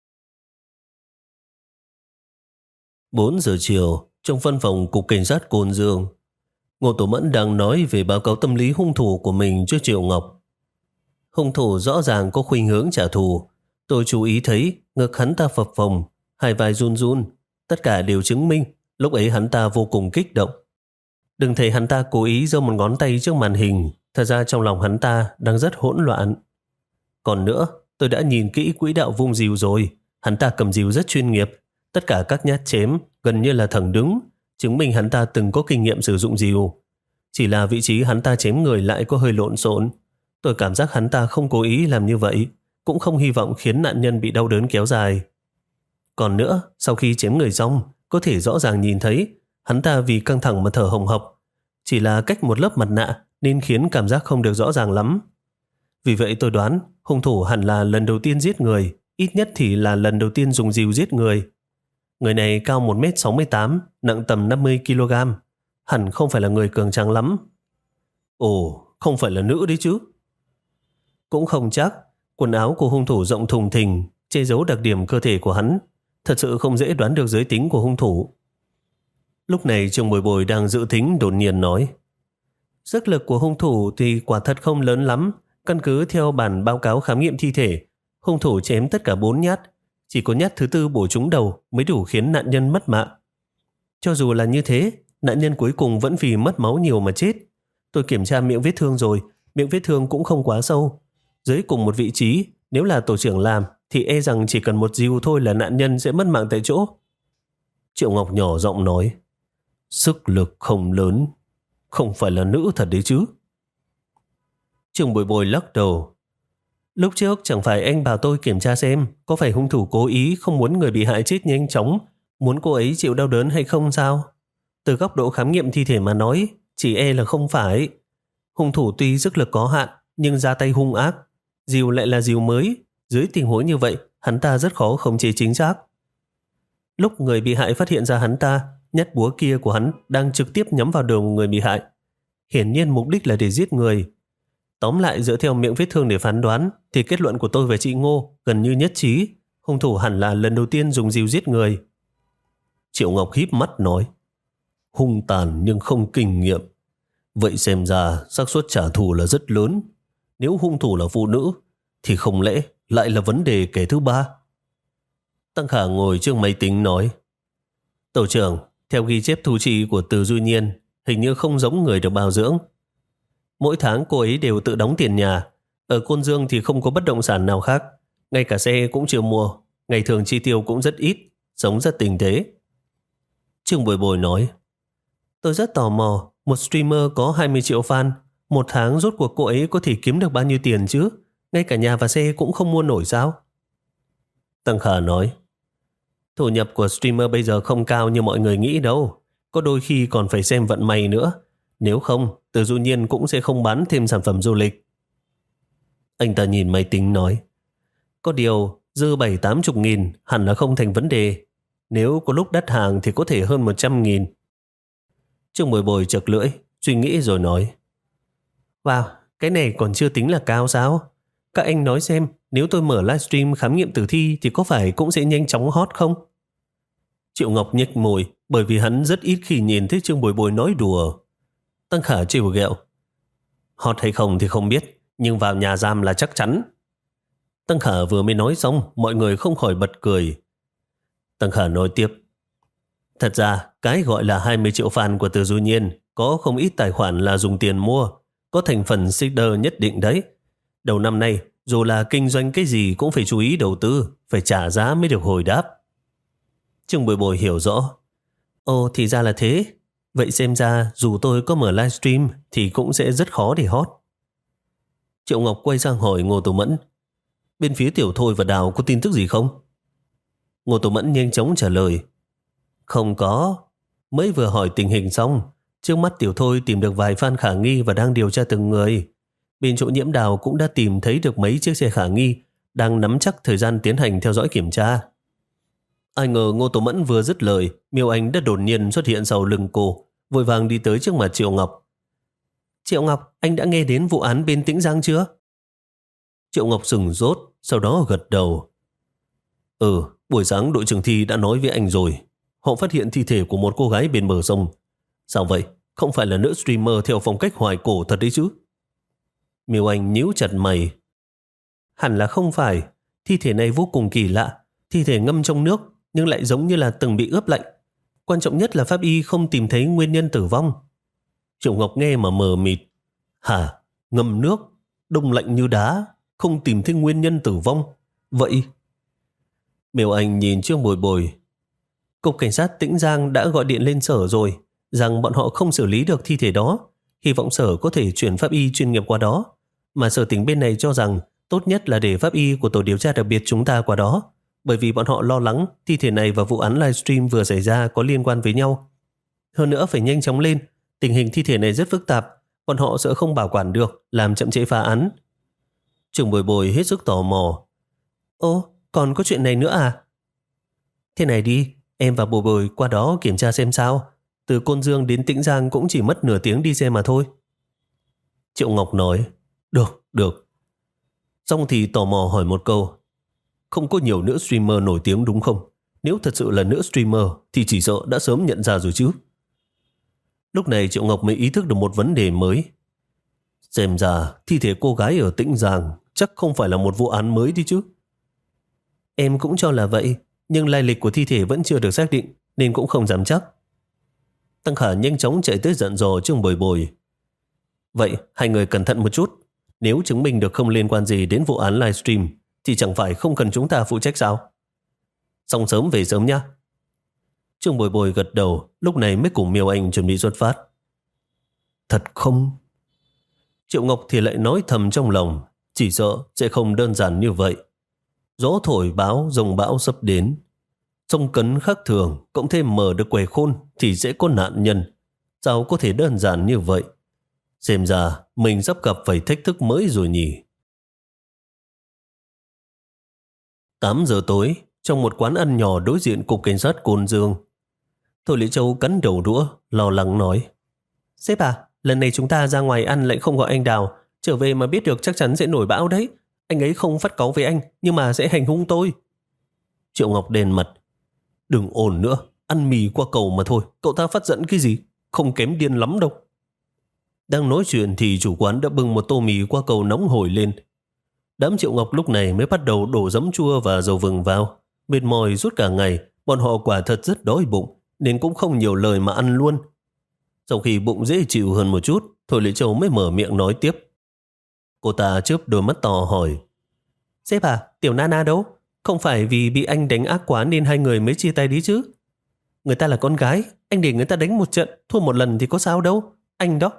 bốn giờ chiều, trong văn phòng Cục Cảnh sát Côn Dương, Ngô Tổ Mẫn đang nói về báo cáo tâm lý hung thủ của mình trước Triệu Ngọc. Hung thủ rõ ràng có khuynh hướng trả thù. Tôi chú ý thấy ngực hắn ta phập phồng, hai vai run run. Tất cả đều chứng minh lúc ấy hắn ta vô cùng kích động. Đừng thấy hắn ta cố ý giơ một ngón tay trước màn hình, thật ra trong lòng hắn ta đang rất hỗn loạn. Còn nữa, tôi đã nhìn kỹ quỹ đạo vung dìu rồi. Hắn ta cầm dìu rất chuyên nghiệp. Tất cả các nhát chém gần như là thẳng đứng, chứng minh hắn ta từng có kinh nghiệm sử dụng dìu. Chỉ là vị trí hắn ta chém người lại có hơi lộn xộn. Tôi cảm giác hắn ta không cố ý làm như vậy, cũng không hy vọng khiến nạn nhân bị đau đớn kéo dài. Còn nữa, sau khi chém người xong, có thể rõ ràng nhìn thấy hắn ta vì căng thẳng mà thở hồng hộc. Chỉ là cách một lớp mặt nạ nên khiến cảm giác không được rõ ràng lắm. Vì vậy tôi đoán hung thủ hẳn là lần đầu tiên giết người, ít nhất thì là lần đầu tiên dùng dìu giết người. Người này cao một mét sáu mươi tám, nặng tầm năm mươi ki lô gam, hẳn không phải là người cường tráng lắm. Ồ, không phải là nữ đấy chứ? Cũng không chắc, quần áo của hung thủ rộng thùng thình, che giấu đặc điểm cơ thể của hắn. Thật sự không dễ đoán được giới tính của hung thủ. Lúc này Trương Bồi Bồi đang dự thính đột nhiên nói: sức lực của hung thủ thì quả thật không lớn lắm. Căn cứ theo bản báo cáo khám nghiệm thi thể, hung thủ chém tất cả bốn nhát, chỉ có nhát thứ tư bổ trúng đầu mới đủ khiến nạn nhân mất mạng. Cho dù là như thế, nạn nhân cuối cùng vẫn vì mất máu nhiều mà chết. Tôi kiểm tra miệng vết thương rồi, miệng vết thương cũng không quá sâu. Dưới cùng một vị trí, nếu là tổ trưởng làm thì e rằng chỉ cần một dìu thôi là nạn nhân sẽ mất mạng tại chỗ. Triệu Ngọc nhỏ giọng nói: sức lực không lớn, không phải là nữ thật đấy chứ? Trương Bồi Bồi lắc đầu: lúc trước chẳng phải anh bảo tôi kiểm tra xem có phải hung thủ cố ý không muốn người bị hại chết nhanh chóng, muốn cô ấy chịu đau đớn hay không sao? Từ góc độ khám nghiệm thi thể mà nói, chỉ e là không phải. Hung thủ tuy sức lực có hạn nhưng ra tay hung ác, dìu lại là dìu mới. Dưới tình huống như vậy, hắn ta rất khó khống chế chính xác. Lúc người bị hại phát hiện ra hắn ta, nhát búa kia của hắn đang trực tiếp nhắm vào đầu người bị hại. Hiển nhiên mục đích là để giết người. Tóm lại, dựa theo miệng vết thương để phán đoán thì kết luận của tôi và chị Ngô gần như nhất trí. Hung thủ hẳn là lần đầu tiên dùng dìu giết người. Triệu Ngọc híp mắt nói: hung tàn nhưng không kinh nghiệm. Vậy xem ra xác suất trả thù là rất lớn. Nếu hung thủ là phụ nữ thì không lẽ lại là vấn đề kẻ thứ ba? Tăng Khả ngồi trước máy tính nói: tổ trưởng, theo ghi chép thu chi của Từ Duy Nhiên, hình như không giống người được bảo dưỡng. Mỗi tháng cô ấy đều tự đóng tiền nhà. Ở Côn Dương thì không có bất động sản nào khác, ngay cả xe cũng chưa mua. Ngày thường chi tiêu cũng rất ít, sống rất tinh tế. Trương Bồi Bồi nói: tôi rất tò mò, một streamer có hai mươi triệu fan, một tháng rốt cuộc cô ấy có thể kiếm được bao nhiêu tiền chứ? Ngay cả nhà và xe cũng không mua nổi sao? Tăng Khả nói: thu nhập của streamer bây giờ không cao như mọi người nghĩ đâu. Có đôi khi còn phải xem vận may nữa. Nếu không, Từ Du Nhiên cũng sẽ không bán thêm sản phẩm du lịch. Anh ta nhìn máy tính nói: có điều, dư bảy tám chục nghìn hẳn là không thành vấn đề. Nếu có lúc đắt hàng thì có thể hơn một trăm nghìn. Trương Bồi Bồi chật lưỡi, suy nghĩ rồi nói: wow, cái này còn chưa tính là cao sao? Các anh nói xem, nếu tôi mở livestream khám nghiệm tử thi thì có phải cũng sẽ nhanh chóng hot không? Triệu Ngọc nhếch môi, bởi vì hắn rất ít khi nhìn thấy Trương Bồi Bồi nói đùa. Tăng Khả trêu ghẹo: hot hay không thì không biết, nhưng vào nhà giam là chắc chắn. Tăng Khả vừa mới nói xong, mọi người không khỏi bật cười. Tăng Khả nói tiếp: thật ra, cái gọi là hai mươi triệu fan của Từ Du Nhiên có không ít tài khoản là dùng tiền mua, có thành phần seeder nhất định đấy. Đầu năm nay, dù là kinh doanh cái gì cũng phải chú ý đầu tư, phải trả giá mới được hồi đáp. Trương Bồi Bồi hiểu rõ: ồ, thì ra là thế. Vậy xem ra dù tôi có mở livestream thì cũng sẽ rất khó để hot. Triệu Ngọc quay sang hỏi Ngô Tổ Mẫn: bên phía Tiểu Thôi và Đào có tin tức gì không? Ngô Tổ Mẫn nhanh chóng trả lời: Không có. Mới vừa hỏi tình hình xong, trước mắt Tiểu Thôi tìm được vài fan khả nghi và đang điều tra từng người. Bên chỗ Nhiễm Đào cũng đã tìm thấy được mấy chiếc xe khả nghi, đang nắm chắc thời gian tiến hành theo dõi kiểm tra. Ai ngờ Ngô Tố Mẫn vừa dứt lời, Miêu Anh đã đột nhiên xuất hiện sau lưng cô, vội vàng đi tới trước mặt Triệu Ngọc. Triệu Ngọc, anh đã nghe đến vụ án bên Tĩnh Giang chưa? Triệu Ngọc sừng sốt, sau đó gật đầu. Ừ, buổi sáng đội trưởng Thi đã nói với anh rồi. Họ phát hiện thi thể của một cô gái bên bờ sông. Sao vậy? Không phải là nữ streamer theo phong cách hoài cổ thật đấy chứ? Miêu Anh nhíu chặt mày. Hẳn là không phải. Thi thể này vô cùng kỳ lạ. Thi thể ngâm trong nước nhưng lại giống như là từng bị ướp lạnh. Quan trọng nhất là pháp y không tìm thấy nguyên nhân tử vong. Triệu Ngọc nghe mà mờ mịt. Hả? Ngâm nước? Đông lạnh như đá? Không tìm thấy nguyên nhân tử vong? Vậy? Miêu Anh nhìn Trương Bồi Bồi. Cục cảnh sát Tĩnh Giang đã gọi điện lên sở rồi, rằng bọn họ không xử lý được thi thể đó. Hy vọng sở có thể chuyển pháp y chuyên nghiệp qua đó. Mà sở tỉnh bên này cho rằng tốt nhất là để pháp y của tổ điều tra đặc biệt chúng ta qua đó, bởi vì bọn họ lo lắng thi thể này và vụ án livestream vừa xảy ra có liên quan với nhau. Hơn nữa phải nhanh chóng lên, tình hình thi thể này rất phức tạp, bọn họ sợ không bảo quản được, làm chậm trễ phá án. Trường Bồi Bồi hết sức tò mò. Ô, còn có chuyện này nữa à? Thế này đi, em và Bồi Bồi qua đó kiểm tra xem sao. Từ Côn Dương đến Tĩnh Giang cũng chỉ mất nửa tiếng đi xe mà thôi. Triệu Ngọc nói, được, được. Xong thì tò mò hỏi một câu, không có nhiều nữ streamer nổi tiếng đúng không? Nếu thật sự là nữ streamer thì chỉ sợ đã sớm nhận ra rồi chứ. Lúc này Triệu Ngọc mới ý thức được một vấn đề mới. Xem ra thi thể cô gái ở Tĩnh Giang chắc không phải là một vụ án mới đi chứ. Em cũng cho là vậy, nhưng lai lịch của thi thể vẫn chưa được xác định nên cũng không dám chắc. Tăng Khả nhanh chóng chạy tới dặn dò Trương Bồi Bồi. Vậy hai người cẩn thận một chút. Nếu chứng minh được không liên quan gì đến vụ án livestream thì chẳng phải không cần chúng ta phụ trách sao? Xong sớm về sớm nhá. Trương Bồi Bồi gật đầu, lúc này mới cùng Miêu Anh chuẩn bị xuất phát. Thật không? Triệu Ngọc thì lại nói thầm trong lòng, chỉ sợ sẽ không đơn giản như vậy. Gió thổi báo, dòng bão sắp đến. Sông cấn khắc thường, cộng thêm mở được quầy khôn thì sẽ có nạn nhân. Sao có thể đơn giản như vậy? Xem ra mình sắp gặp phải thách thức mới rồi nhỉ. tám giờ tối, trong một quán ăn nhỏ đối diện cục cảnh sát Côn Dương. Thôi Lý Châu cắn đầu đũa, lo lắng nói. Sếp à, lần này chúng ta ra ngoài ăn lại không gọi anh Đào. Trở về mà biết được chắc chắn sẽ nổi bão đấy. Anh ấy không phát cáu với anh, nhưng mà sẽ hành hung tôi. Triệu Ngọc đền mặt. Đừng ồn nữa, ăn mì qua cầu mà thôi. Cậu ta phát giận cái gì? Không kém điên lắm đâu. Đang nói chuyện thì chủ quán đã bưng một tô mì qua cầu nóng hổi lên. Đám Triệu Ngọc lúc này mới bắt đầu đổ giấm chua và dầu vừng vào. Mệt mỏi suốt cả ngày, bọn họ quả thật rất đói bụng, nên cũng không nhiều lời mà ăn luôn. Sau khi bụng dễ chịu hơn một chút, Thôi Lệ Châu mới mở miệng nói tiếp. Cô ta chớp đôi mắt to hỏi. Sếp à, tiểu Nana đâu? Không phải vì bị anh đánh ác quá nên hai người mới chia tay đi chứ? Người ta là con gái, anh để người ta đánh một trận, thua một lần thì có sao đâu, anh đó.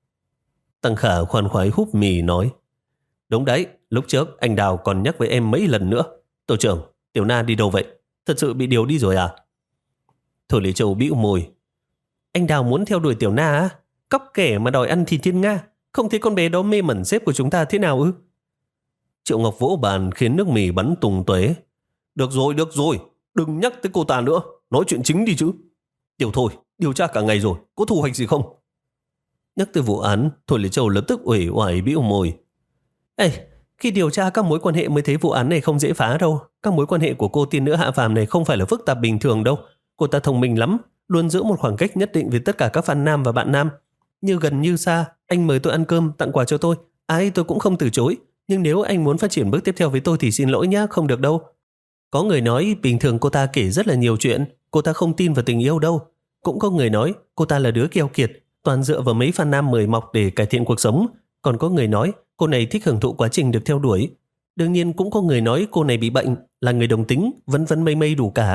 Tăng Khả khoan khoái húp mì nói. Đúng đấy, lúc trước anh Đào còn nhắc với em mấy lần nữa. Tổ trưởng, tiểu Na đi đâu vậy? Thật sự bị điều đi rồi à? Thôi Lệ Châu bĩu môi. Anh Đào muốn theo đuổi tiểu Na á? Cóc kẻ mà đòi ăn thịt thiên Nga. Không thấy con bé đó mê mẩn sếp của chúng ta thế nào ư? Triệu Ngọc vỗ bàn khiến nước mì bắn tung tóe. Được rồi, được rồi, đừng nhắc tới cô ta nữa, nói chuyện chính đi chứ. Tiểu Thôi, điều tra cả ngày rồi, có thu hoạch gì không? Nhắc tới vụ án, Thôi Lệ Châu lập tức uể oải bĩu môi. Ê, khi điều tra các mối quan hệ mới thấy vụ án này không dễ phá đâu. Các mối quan hệ của cô tiên nữ hạ phàm này không phải là phức tạp bình thường đâu. Cô ta thông minh lắm, luôn giữ một khoảng cách nhất định với tất cả các fan nam và bạn nam. Như gần như xa, anh mời tôi ăn cơm, tặng quà cho tôi. Ai tôi cũng không từ chối. Nhưng nếu anh muốn phát triển bước tiếp theo với tôi thì xin lỗi nhá, không được đâu. Có người nói bình thường cô ta kể rất là nhiều chuyện, cô ta không tin vào tình yêu đâu. Cũng có người nói cô ta là đứa keo kiệt, toàn dựa vào mấy fan nam mời mọc để cải thiện cuộc sống. Còn có người nói cô này thích hưởng thụ quá trình được theo đuổi. Đương nhiên cũng có người nói cô này bị bệnh, là người đồng tính, vân vân mây mây đủ cả.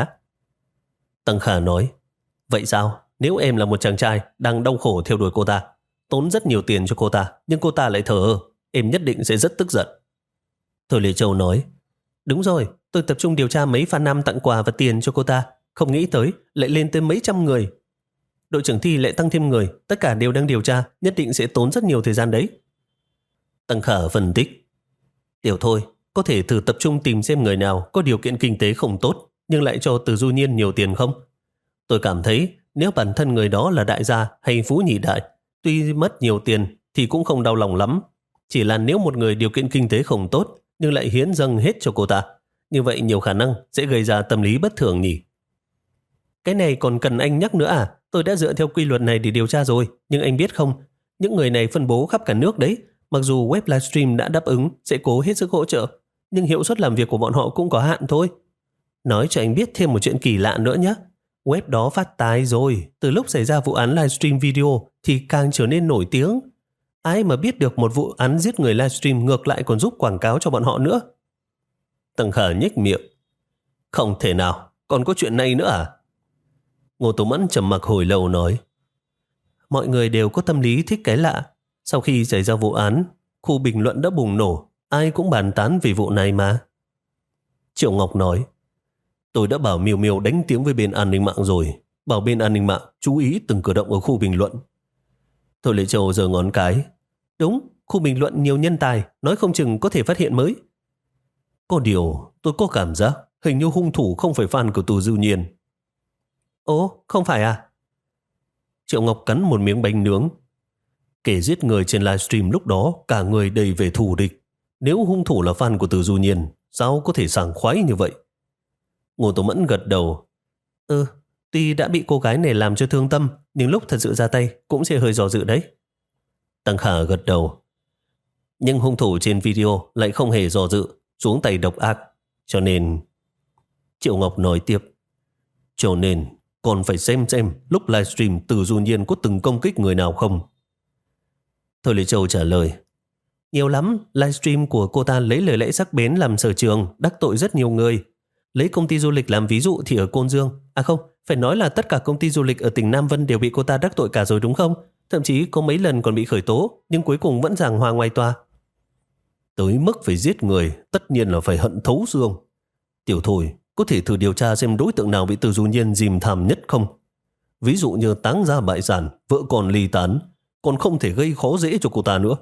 Tăng Khả nói, vậy sao? Nếu em là một chàng trai đang đau khổ theo đuổi cô ta, tốn rất nhiều tiền cho cô ta, nhưng cô ta lại thờ ơ, em nhất định sẽ rất tức giận. Thôi Lệ Châu nói, đúng rồi, tôi tập trung điều tra mấy fan nam tặng quà và tiền cho cô ta. Không nghĩ tới lại lên tới mấy trăm người. Đội trưởng Thi lại tăng thêm người, tất cả đều đang điều tra, nhất định sẽ tốn rất nhiều thời gian đấy. Tăng Khả phân tích. Tiểu Thôi, có thể thử tập trung tìm xem người nào có điều kiện kinh tế không tốt nhưng lại cho Từ Du Nhiên nhiều tiền không? Tôi cảm thấy nếu bản thân người đó là đại gia hay phú nhị đại, tuy mất nhiều tiền thì cũng không đau lòng lắm. Chỉ là nếu một người điều kiện kinh tế không tốt nhưng lại hiến dâng hết cho cô ta, như vậy nhiều khả năng sẽ gây ra tâm lý bất thường nhỉ. Cái này còn cần anh nhắc nữa à? Tôi đã dựa theo quy luật này để điều tra rồi, nhưng anh biết không, những người này phân bố khắp cả nước đấy. Mặc dù web livestream đã đáp ứng sẽ cố hết sức hỗ trợ, nhưng hiệu suất làm việc của bọn họ cũng có hạn thôi. Nói cho anh biết thêm một chuyện kỳ lạ nữa nhé. Web đó phát tài rồi, từ lúc xảy ra vụ án livestream video thì càng trở nên nổi tiếng. Ai mà biết được một vụ án giết người livestream ngược lại còn giúp quảng cáo cho bọn họ nữa. Tầng Khả nhếch miệng. Không thể nào, còn có chuyện này nữa à? Ngô Tố Mẫn trầm mặc hồi lâu nói. Mọi người đều có tâm lý thích cái lạ. Sau khi xảy ra vụ án, khu bình luận đã bùng nổ, ai cũng bàn tán về vụ này mà. Triệu Ngọc nói. Tôi đã bảo Miêu Miêu đánh tiếng với bên an ninh mạng rồi, bảo bên an ninh mạng chú ý từng cử động ở khu bình luận. Thôi Lệ Châu giơ ngón cái. Đúng, khu bình luận nhiều nhân tài, nói không chừng có thể phát hiện mới. Có điều, tôi có cảm giác hình như hung thủ không phải fan của Từ Du Nhiên. Ồ, không phải à? Triệu Ngọc cắn một miếng bánh nướng. Kẻ giết người trên livestream lúc đó cả người đầy vẻ thù địch. Nếu hung thủ là fan của Từ Du Nhiên, sao có thể sảng khoái như vậy? Ngô Tố Mẫn gật đầu. Ừ, tuy đã bị cô gái này làm cho thương tâm, nhưng lúc thật sự ra tay cũng sẽ hơi do dự đấy. Tăng Khả gật đầu. Nhưng hung thủ trên video lại không hề do dự, xuống tay độc ác. Cho nên... Triệu Ngọc nói tiếp. Cho nên còn phải xem xem lúc livestream Từ Du Nhiên có từng công kích người nào không. Thôi Lê Châu trả lời. Nhiều lắm, livestream của cô ta lấy lời lẽ sắc bén làm sở trường, đắc tội rất nhiều người. Lấy công ty du lịch làm ví dụ thì ở Côn Dương, à không, phải nói là tất cả công ty du lịch ở tỉnh Nam Vân đều bị cô ta đắc tội cả rồi đúng không? Thậm chí có mấy lần còn bị khởi tố, nhưng cuối cùng vẫn giảng hòa ngoài tòa. Tới mức phải giết người, tất nhiên là phải hận thấu xương. Tiểu Thôi, có thể thử điều tra xem đối tượng nào bị Từ Du Nhiên dìm thảm nhất không? Ví dụ như táng ra bại sản, vợ con ly tán, còn không thể gây khó dễ cho cô ta nữa.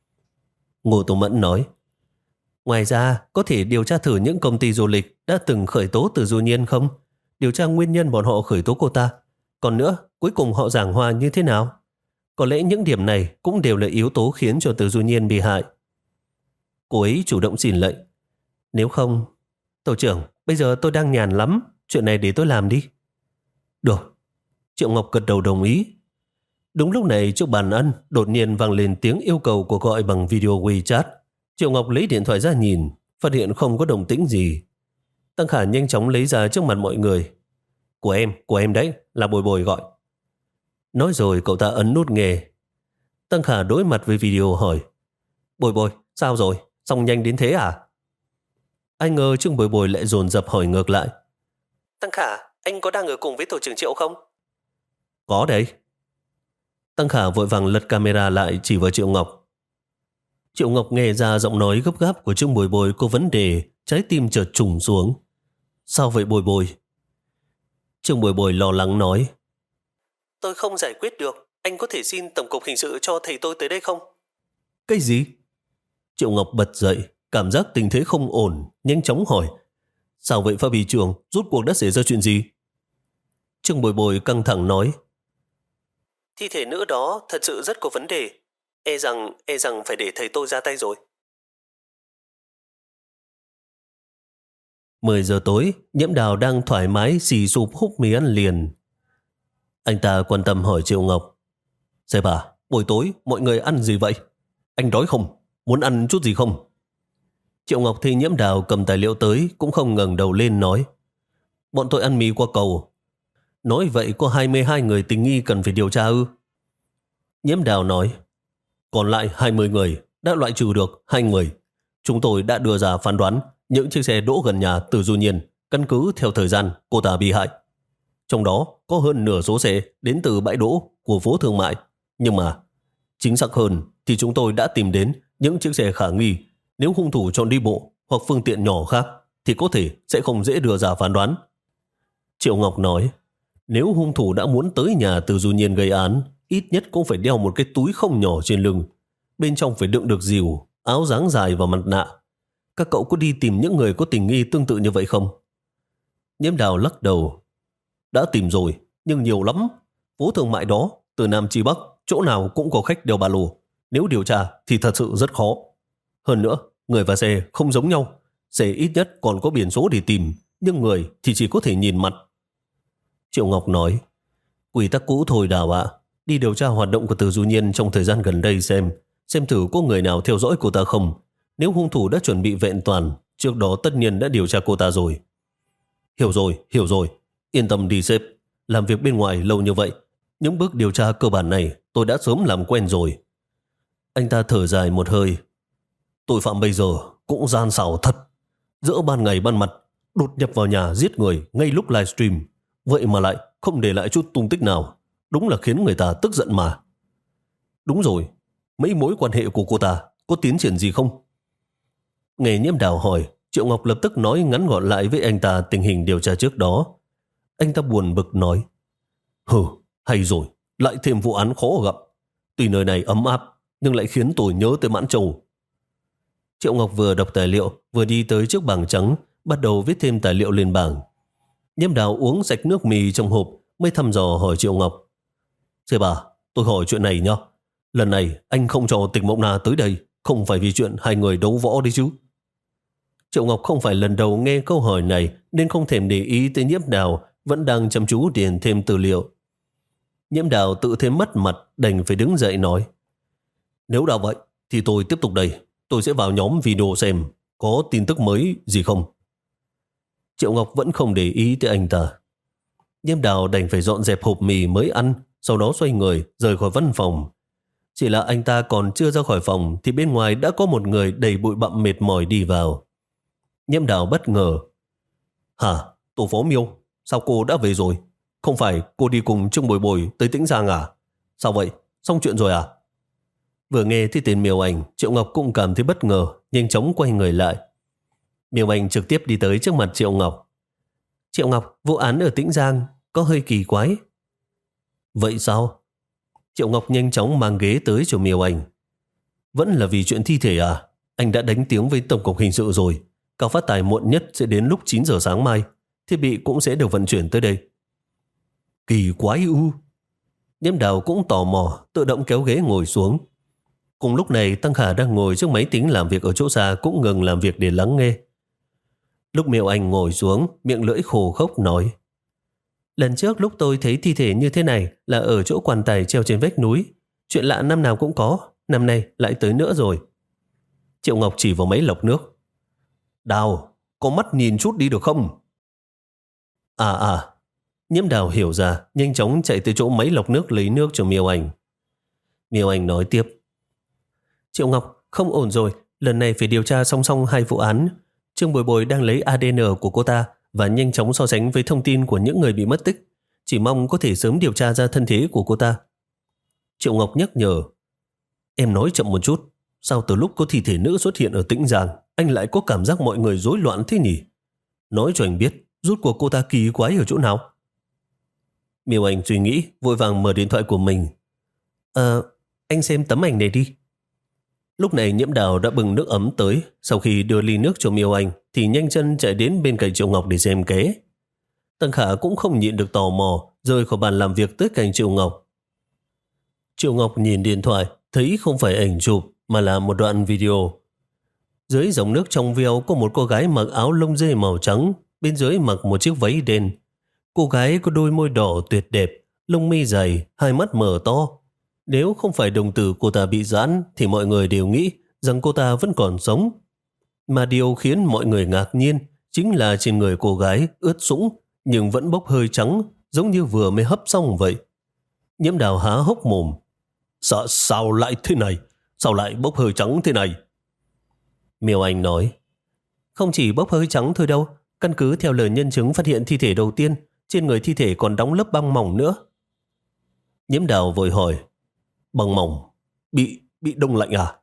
Ngô Tố Mẫn nói. Ngoài ra, có thể điều tra thử những công ty du lịch đã từng khởi tố Từ Du Nhiên không? Điều tra nguyên nhân bọn họ khởi tố cô ta. Còn nữa, cuối cùng họ giảng hòa như thế nào? Có lẽ những điểm này cũng đều là yếu tố khiến cho Từ Du Nhiên bị hại. Cô ấy chủ động xin lệnh. Nếu không... Tổ trưởng, bây giờ tôi đang nhàn lắm, chuyện này để tôi làm đi. Được. Triệu Ngọc gật đầu đồng ý. Đúng lúc này trước bàn ăn đột nhiên vang lên tiếng yêu cầu của gọi bằng video WeChat. Triệu Ngọc lấy điện thoại ra nhìn, phát hiện không có động tĩnh gì. Tăng Khả nhanh chóng lấy ra trước mặt mọi người. Của em, của em đấy, là Bồi Bồi gọi. Nói rồi cậu ta ấn nút nghe. Tăng Khả đối mặt với video hỏi. Bồi Bồi, sao rồi? Xong nhanh đến thế à? Anh ngờ Trương Bồi Bồi lại dồn dập hỏi ngược lại. Tăng Khả, anh có đang ở cùng với tổ trưởng Triệu không? Có đấy. Tăng Khả vội vàng lật camera lại chỉ vào Triệu Ngọc. Triệu Ngọc nghe ra giọng nói gấp gáp của Trương Bồi Bồi có vấn đề, trái tim chợt trùng xuống. Sao vậy Bồi Bồi? Trương Bồi Bồi lo lắng nói. Tôi không giải quyết được, anh có thể xin Tổng cục Hình sự cho thầy tôi tới đây không? Cái gì? Triệu Ngọc bật dậy, cảm giác tình thế không ổn, nhanh chóng hỏi. Sao vậy Phó Bí Trưởng, rốt cuộc đã xảy ra chuyện gì? Trương Bồi Bồi căng thẳng nói. Thi thể nữ đó thật sự rất có vấn đề. E rằng, e rằng phải để thầy tôi ra tay rồi. mười giờ tối, Nhiễm Đào đang thoải mái xì sụp húp mì ăn liền. Anh ta quan tâm hỏi Triệu Ngọc. Sếp à, buổi tối mọi người ăn gì vậy? Anh đói không? Muốn ăn chút gì không? Triệu Ngọc thấy Nhiễm Đào cầm tài liệu tới cũng không ngẩng đầu lên nói. Bọn tôi ăn mì qua cầu. Nói vậy có hai mươi hai người tình nghi cần phải điều tra ư? Nhiễm Đào nói. Còn lại hai mươi người, đã loại trừ được hai người. Chúng tôi đã đưa ra phán đoán những chiếc xe đỗ gần nhà Từ Du Nhiên căn cứ theo thời gian cô ta bị hại. Trong đó có hơn nửa số xe đến từ bãi đỗ của phố thương mại. Nhưng mà, chính xác hơn thì chúng tôi đã tìm đến những chiếc xe khả nghi. Nếu hung thủ chọn đi bộ hoặc phương tiện nhỏ khác thì có thể sẽ không dễ đưa ra phán đoán. Triệu Ngọc nói, nếu hung thủ đã muốn tới nhà Từ Du Nhiên gây án, ít nhất cũng phải đeo một cái túi không nhỏ trên lưng. Bên trong phải đựng được rìu, áo dáng dài và mặt nạ. Các cậu có đi tìm những người có tình nghi tương tự như vậy không? Nhiễm Đào lắc đầu. Đã tìm rồi, nhưng nhiều lắm. Phố thương mại đó, từ Nam chí Bắc, chỗ nào cũng có khách đeo ba lô. Nếu điều tra thì thật sự rất khó. Hơn nữa, người và xe không giống nhau. Xe ít nhất còn có biển số để tìm, nhưng người thì chỉ có thể nhìn mặt. Triệu Ngọc nói, quy tắc cũ thôi Đào ạ. Đi điều tra hoạt động của Từ Du Nhiên trong thời gian gần đây xem, xem thử có người nào theo dõi cô ta không. Nếu hung thủ đã chuẩn bị vẹn toàn, trước đó tất nhiên đã điều tra cô ta rồi. Hiểu rồi, hiểu rồi. Yên tâm đi sếp. Làm việc bên ngoài lâu như vậy, những bước điều tra cơ bản này tôi đã sớm làm quen rồi. Anh ta thở dài một hơi. Tội phạm bây giờ cũng gian xảo thật. Giữa ban ngày ban mặt, đột nhập vào nhà giết người ngay lúc livestream. Vậy mà lại không để lại chút tung tích nào. Đúng là khiến người ta tức giận mà. Đúng rồi, mấy mối quan hệ của cô ta có tiến triển gì không? Nghe Nhiễm Đào hỏi, Triệu Ngọc lập tức nói ngắn gọn lại với anh ta tình hình điều tra trước đó. Anh ta buồn bực nói, hừ, hay rồi, lại thêm vụ án khó gặp. Tuy nơi này ấm áp, nhưng lại khiến tôi nhớ tới Mãn Châu. Triệu Ngọc vừa đọc tài liệu, vừa đi tới trước bảng trắng, bắt đầu viết thêm tài liệu lên bảng. Nhiễm Đào uống sạch nước mì trong hộp, mới thăm dò hỏi Triệu Ngọc. Sếp bà, tôi hỏi chuyện này nhá. Lần này anh không cho Tịch Mộng Na tới đây, không phải vì chuyện hai người đấu võ đấy chứ? Triệu Ngọc không phải lần đầu nghe câu hỏi này nên không thèm để ý tới Nhiễm Đào, vẫn đang chăm chú điền thêm tư liệu. Nhiễm Đào tự thêm mất mặt, đành phải đứng dậy nói, nếu đã vậy thì tôi tiếp tục đây. Tôi sẽ vào nhóm video xem có tin tức mới gì không. Triệu Ngọc vẫn không để ý tới anh ta. Nhiễm Đào đành phải dọn dẹp hộp mì mới ăn, sau đó xoay người rời khỏi văn phòng. Chỉ là anh ta còn chưa ra khỏi phòng thì bên ngoài đã có một người đầy bụi bặm mệt mỏi đi vào. Nhiễm Đào bất ngờ. Hả? Tổ phó Miêu? Sao cô đã về rồi? Không phải cô đi cùng Trương Bồi Bồi tới Tĩnh Giang à? Sao vậy? Xong chuyện rồi à? Vừa nghe thấy tên Miêu Anh, Triệu Ngọc cũng cảm thấy bất ngờ, nhanh chóng quay người lại. Miêu Anh trực tiếp đi tới trước mặt Triệu Ngọc. Triệu Ngọc, vụ án ở Tĩnh Giang có hơi kỳ quái. Vậy sao? Triệu Ngọc nhanh chóng mang ghế tới cho Miêu Anh. Vẫn là vì chuyện thi thể à? Anh đã đánh tiếng với Tổng cục Hình sự rồi. Cao phát tài muộn nhất sẽ đến lúc chín giờ sáng mai. Thiết bị cũng sẽ được vận chuyển tới đây. Kỳ quái ư? Nhiễm Đào cũng tò mò, tự động kéo ghế ngồi xuống. Cùng lúc này Tăng Khả đang ngồi trước máy tính làm việc ở chỗ xa cũng ngừng làm việc để lắng nghe. Lúc Miêu Anh ngồi xuống, miệng lưỡi khô khốc nói, lần trước lúc tôi thấy thi thể như thế này là ở chỗ quan tài treo trên vách núi. Chuyện lạ năm nào cũng có, năm nay lại tới nữa rồi. Triệu Ngọc chỉ vào máy lọc nước. Đào, có mắt nhìn chút đi được không? À à, Nhiễm Đào hiểu ra, nhanh chóng chạy tới chỗ máy lọc nước lấy nước cho Miêu Anh. Miêu Anh nói tiếp. Triệu Ngọc, không ổn rồi, lần này phải điều tra song song hai vụ án. Trương Bồi Bồi đang lấy a đê en của cô ta và nhanh chóng so sánh với thông tin của những người bị mất tích. Chỉ mong có thể sớm điều tra ra thân thế của cô ta. Triệu Ngọc nhắc nhở. Em nói chậm một chút. Sao từ lúc có thi thể nữ xuất hiện ở Tĩnh Giang, anh lại có cảm giác mọi người rối loạn thế nhỉ? Nói cho anh biết, rút cuộc cô ta kỳ quái ở chỗ nào? Miêu Anh suy nghĩ, vội vàng mở điện thoại của mình. Ờ, anh xem tấm ảnh này đi. Lúc này Nhiễm Đào đã bưng nước ấm tới. Sau khi đưa ly nước cho Miêu Anh thì nhanh chân chạy đến bên cạnh Triệu Ngọc để xem ké. Tăng Khả cũng không nhịn được tò mò, rời khỏi bàn làm việc tới cạnh Triệu Ngọc. Triệu Ngọc nhìn điện thoại, thấy không phải ảnh chụp mà là một đoạn video. Dưới dòng nước trong veo có một cô gái mặc áo lông dê màu trắng, bên dưới mặc một chiếc váy đen. Cô gái có đôi môi đỏ tuyệt đẹp, lông mi dày, hai mắt mở to. Nếu không phải đồng tử cô ta bị giãn thì mọi người đều nghĩ rằng cô ta vẫn còn sống. Mà điều khiến mọi người ngạc nhiên chính là trên người cô gái ướt sũng nhưng vẫn bốc hơi trắng, giống như vừa mới hấp xong vậy. Nhiễm Đào há hốc mồm. Sao, sao lại thế này? Sao lại bốc hơi trắng thế này? Miêu Anh nói. Không chỉ bốc hơi trắng thôi đâu. Căn cứ theo lời nhân chứng phát hiện thi thể đầu tiên, trên người thi thể còn đóng lớp băng mỏng nữa. Nhiễm Đào vội hỏi. Băng mỏng? Bị, bị đông lạnh à?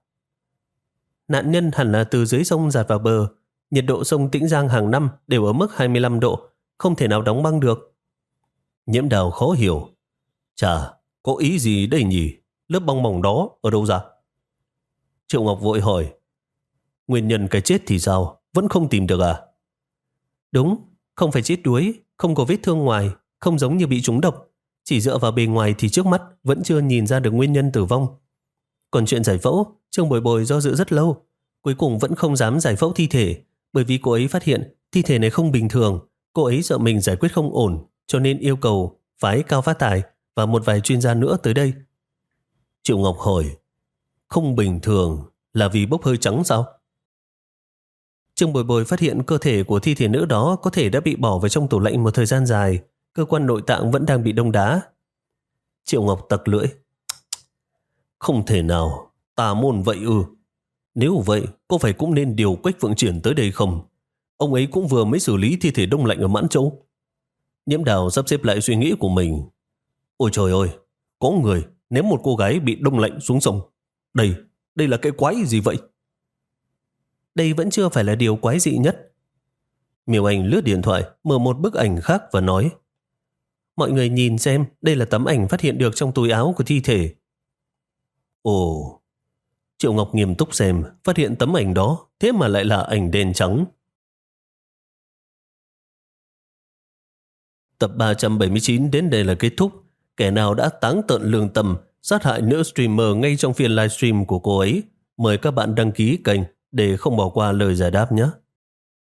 Nạn nhân hẳn là từ dưới sông dạt vào bờ. Nhiệt độ sông Tĩnh Giang hàng năm đều ở mức hai mươi lăm độ. không thể nào đóng băng được. Nhiễm Đào khó hiểu. Chà, có ý gì đây nhỉ? Lớp băng mỏng đó ở đâu ra? Triệu Ngọc vội hỏi. Nguyên nhân cái chết thì sao? Vẫn không tìm được à? Đúng, không phải chết đuối, không có vết thương ngoài, không giống như bị trúng độc. Chỉ dựa vào bề ngoài thì trước mắt vẫn chưa nhìn ra được nguyên nhân tử vong. Còn chuyện giải phẫu, Trương Bồi Bồi do dự rất lâu, cuối cùng vẫn không dám giải phẫu thi thể, bởi vì cô ấy phát hiện thi thể này không bình thường. Cô ấy sợ mình giải quyết không ổn, cho nên yêu cầu phái Cao Phát Tài và một vài chuyên gia nữa tới đây. Triệu Ngọc hỏi, không bình thường là vì bốc hơi trắng sao? Trương Bồi Bồi phát hiện cơ thể của thi thể nữ đó có thể đã bị bỏ vào trong tủ lạnh một thời gian dài, cơ quan nội tạng vẫn đang bị đông đá. Triệu Ngọc tặc lưỡi. Không thể nào, tà môn vậy ư? Nếu vậy, có phải cũng nên điều Quách Phượng Triển tới đây không? Ông ấy cũng vừa mới xử lý thi thể đông lạnh ở Mãn Châu. Nhiễm Đào sắp xếp lại suy nghĩ của mình. Ôi trời ơi, có người ném một cô gái bị đông lạnh xuống sông. Đây, đây là cái quái gì vậy? Đây vẫn chưa phải là điều quái dị nhất. Miêu Anh lướt điện thoại, mở một bức ảnh khác và nói, mọi người nhìn xem, đây là tấm ảnh phát hiện được trong túi áo của thi thể. Ồ, Triệu Ngọc nghiêm túc xem, phát hiện tấm ảnh đó, thế mà lại là ảnh đen trắng. Tập ba trăm bảy mươi chín đến đây là kết thúc. Kẻ nào đã táng tợn lương tâm, sát hại nữ streamer ngay trong phiên livestream của cô ấy, mời các bạn đăng ký kênh để không bỏ qua lời giải đáp nhé.